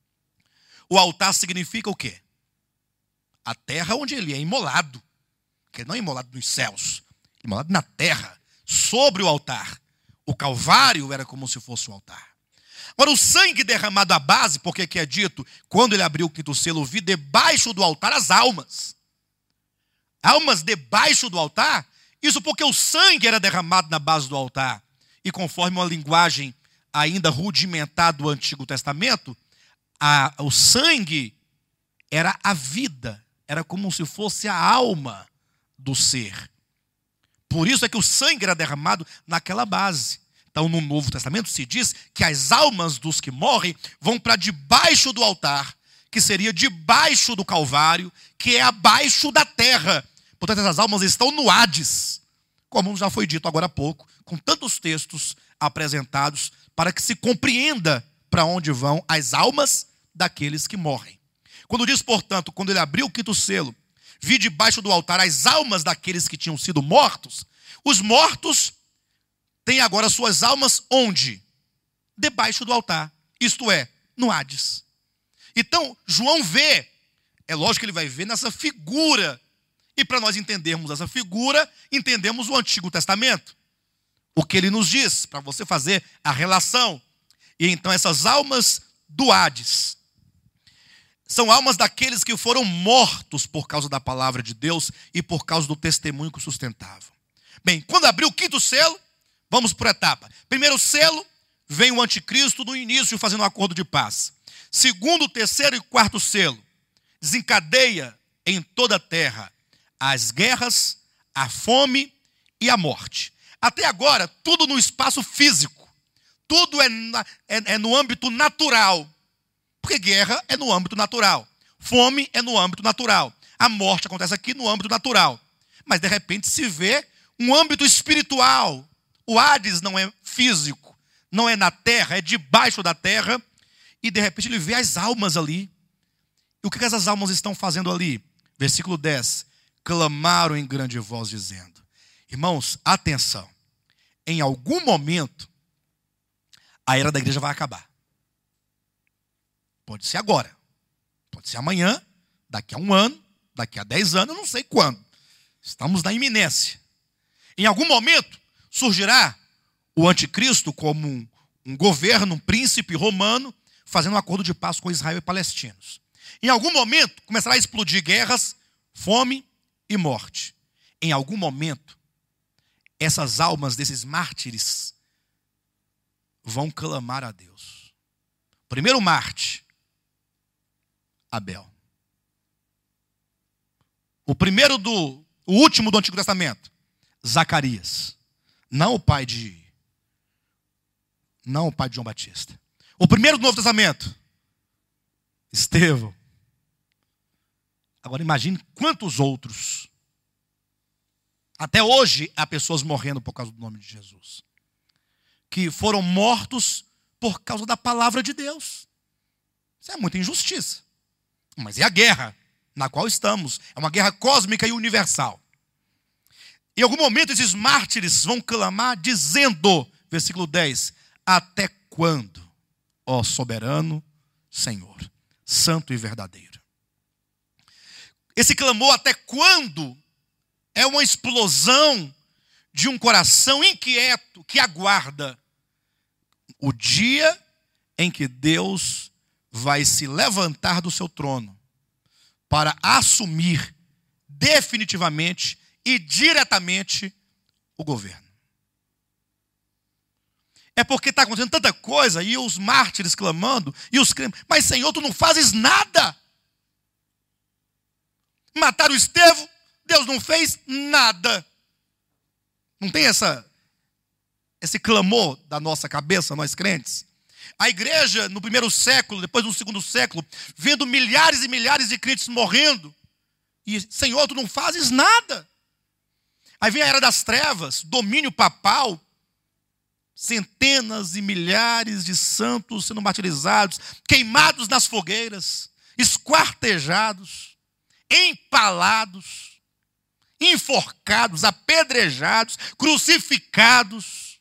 o altar significa o quê? A terra onde ele é imolado, que ele não é imolado nos céus, imolado na terra, sobre o altar. O Calvário era como se fosse o altar. Agora, o sangue derramado à base, porque que é dito, quando ele abriu o quinto selo, vi debaixo do altar as almas. Almas debaixo do altar, isso porque o sangue era derramado na base do altar. E conforme uma linguagem ainda rudimentar do Antigo Testamento, o sangue era a vida, era como se fosse a alma do ser. Por isso é que o sangue era derramado naquela base. Então, no Novo Testamento se diz que as almas dos que morrem vão para debaixo do altar, que seria debaixo do Calvário, que é abaixo da terra. Portanto, essas almas estão no Hades, como já foi dito agora há pouco, com tantos textos apresentados para que se compreenda para onde vão as almas daqueles que morrem. Quando diz, portanto, quando ele abriu o quinto selo, vi debaixo do altar as almas daqueles que tinham sido mortos, os mortos têm agora suas almas onde? Debaixo do altar, isto é, no Hades. Então, João vê, é lógico que ele vai ver nessa figura, e para nós entendermos essa figura, entendemos o Antigo Testamento. O que ele nos diz, para você fazer a relação. E então essas almas do Hades são almas daqueles que foram mortos por causa da palavra de Deus e por causa do testemunho que sustentavam. Bem, quando abriu o quinto selo, vamos por etapa. Primeiro selo, vem o anticristo no início fazendo um acordo de paz. Segundo, terceiro e quarto selo, desencadeia em toda a terra as guerras, a fome e a morte. Até agora, tudo no espaço físico. Tudo é no âmbito natural. Porque guerra é no âmbito natural. Fome é no âmbito natural. A morte acontece aqui no âmbito natural. Mas, de repente, se vê um âmbito espiritual. O Hades não é físico, não é na terra, é debaixo da terra. E, de repente, ele vê as almas ali. E o que essas almas estão fazendo ali? Versículo 10. Clamaram em grande voz, dizendo. Irmãos, atenção. Em algum momento, a era da igreja vai acabar. Pode ser agora. Pode ser amanhã, daqui a 1 ano, daqui a 10 anos, eu não sei quando. Estamos na iminência. Em algum momento, surgirá o anticristo como um governo, um príncipe romano, fazendo um acordo de paz com Israel e palestinos. Em algum momento, começará a explodir guerras, fome e morte. Em algum momento, essas almas desses mártires vão clamar a Deus. Primeiro mártir, Abel. O último do Antigo Testamento, Zacarias. Não o pai de João Batista. O primeiro do Novo Testamento, Estevão. Agora imagine quantos outros. Até hoje há pessoas morrendo por causa do nome de Jesus, que foram mortos por causa da palavra de Deus. Isso é muita injustiça. Mas é a guerra na qual estamos. É uma guerra cósmica e universal. Em algum momento esses mártires vão clamar dizendo, versículo 10, até quando, ó soberano Senhor, santo e verdadeiro? Esse clamor até quando é uma explosão de um coração inquieto que aguarda o dia em que Deus vai se levantar do seu trono para assumir definitivamente e diretamente o governo. É porque está acontecendo tanta coisa, e os mártires clamando, e os crentes, mas Senhor, tu não fazes nada. Mataram o Estevão, Deus não fez nada. Não tem esse clamor da nossa cabeça, nós crentes? A igreja, no primeiro século, depois no segundo século, vendo milhares e milhares de crentes morrendo, e Senhor, tu não fazes nada. Aí vem a era das trevas, domínio papal, centenas e milhares de santos sendo martirizados, queimados nas fogueiras, esquartejados, empalados, enforcados, apedrejados, crucificados.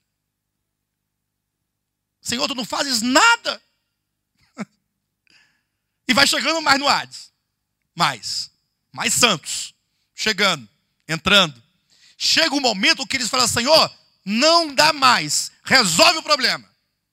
Senhor, tu não fazes nada. E vai chegando mais no Hades. Mais santos. Chegando, entrando. Chega um momento que eles falam, Senhor, não dá mais. Resolve o problema.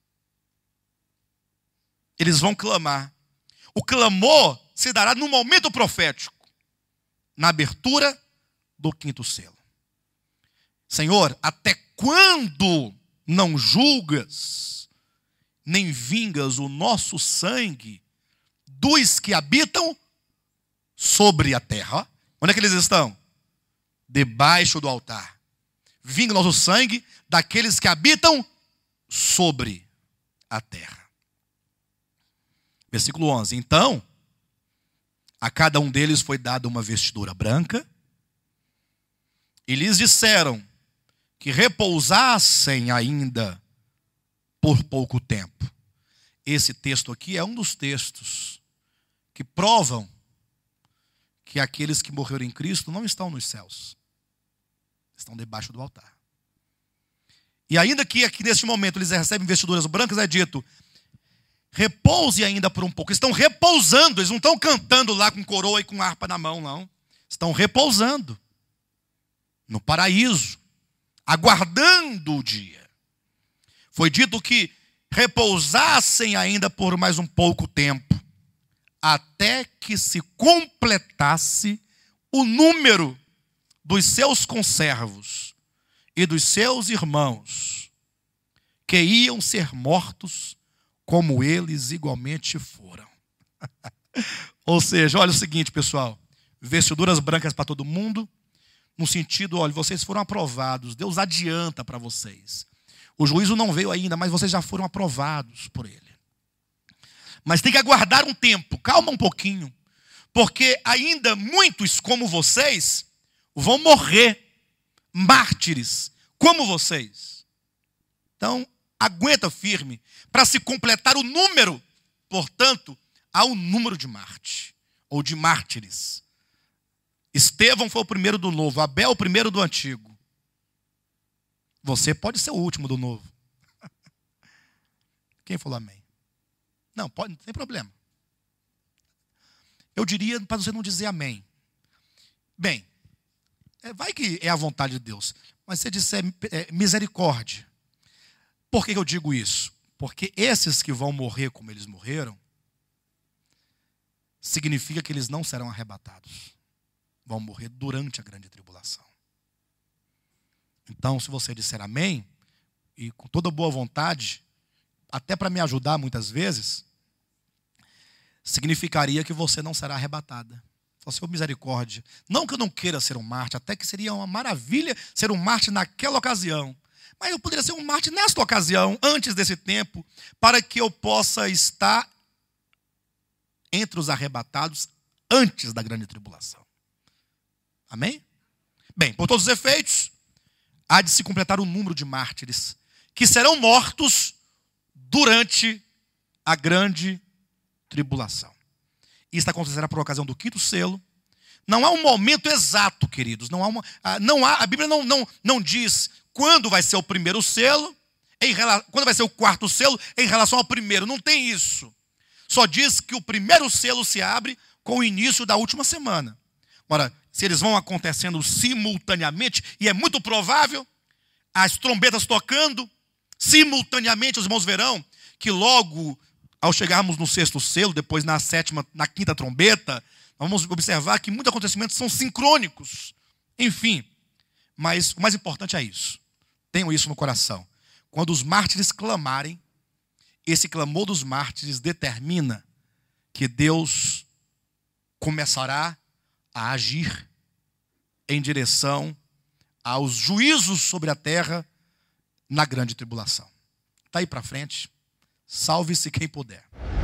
Eles vão clamar. O clamor se dará no momento profético. Na abertura do quinto selo. Senhor, até quando não julgas, nem vingas o nosso sangue dos que habitam sobre a terra? Onde é que eles estão? Debaixo do altar. Vinga o nosso sangue daqueles que habitam sobre a terra. Versículo 11. Então, a cada um deles foi dada uma vestidura branca, e lhes disseram que repousassem ainda por pouco tempo. Esse texto aqui é um dos textos que provam que aqueles que morreram em Cristo não estão nos céus. Estão debaixo do altar. E ainda que aqui neste momento eles recebem vestiduras brancas, é dito, repouse ainda por um pouco. Estão repousando, eles não estão cantando lá com coroa e com harpa na mão, não. Estão repousando no paraíso, aguardando o dia. Foi dito que repousassem ainda por mais um pouco tempo, até que se completasse o número dos seus conservos e dos seus irmãos, que iam ser mortos como eles igualmente foram. Ou seja, olha o seguinte, pessoal, vestiduras brancas para todo mundo, no sentido, olha, vocês foram aprovados, Deus adianta para vocês. O juízo não veio ainda, mas vocês já foram aprovados por Ele. Mas tem que aguardar um tempo, calma um pouquinho, porque ainda muitos como vocês vão morrer, mártires, como vocês. Então, aguenta firme, para se completar o número, portanto, há um número de Marte, ou de mártires. Estevão foi o primeiro do novo, Abel o primeiro do antigo. Você pode ser o último do novo. Quem falou amém? Não, pode, não tem problema. Eu diria para você não dizer amém. Bem, vai que é a vontade de Deus, mas se você disser misericórdia. Por que eu digo isso? Porque esses que vão morrer como eles morreram, significa que eles não serão arrebatados. Vão morrer durante a grande tribulação. Então, se você disser amém, e com toda boa vontade, até para me ajudar muitas vezes, significaria que você não será arrebatada. Só se for misericórdia. Não que eu não queira ser um mártir, até que seria uma maravilha ser um mártir naquela ocasião. Mas eu poderia ser um mártir nesta ocasião, antes desse tempo, para que eu possa estar entre os arrebatados antes da grande tribulação. Amém? Bem, por todos os efeitos, há de se completar o número de mártires que serão mortos durante a grande tribulação. Isso acontecerá por ocasião do quinto selo. Não há um momento exato, queridos. A Bíblia não diz quando vai ser o primeiro selo, quando vai ser o quarto selo em relação ao primeiro. Não tem isso. Só diz que o primeiro selo se abre com o início da última semana. Ora, se eles vão acontecendo simultaneamente, e é muito provável, as trombetas tocando, simultaneamente os irmãos verão que logo ao chegarmos no sexto selo, depois na quinta trombeta, vamos observar que muitos acontecimentos são sincrônicos. Enfim, Mas o mais importante é isso. Tenham isso no coração. Quando os mártires clamarem, esse clamor dos mártires determina que Deus começará a agir em direção aos juízos sobre a terra na grande tribulação. Está aí para frente. Salve-se quem puder.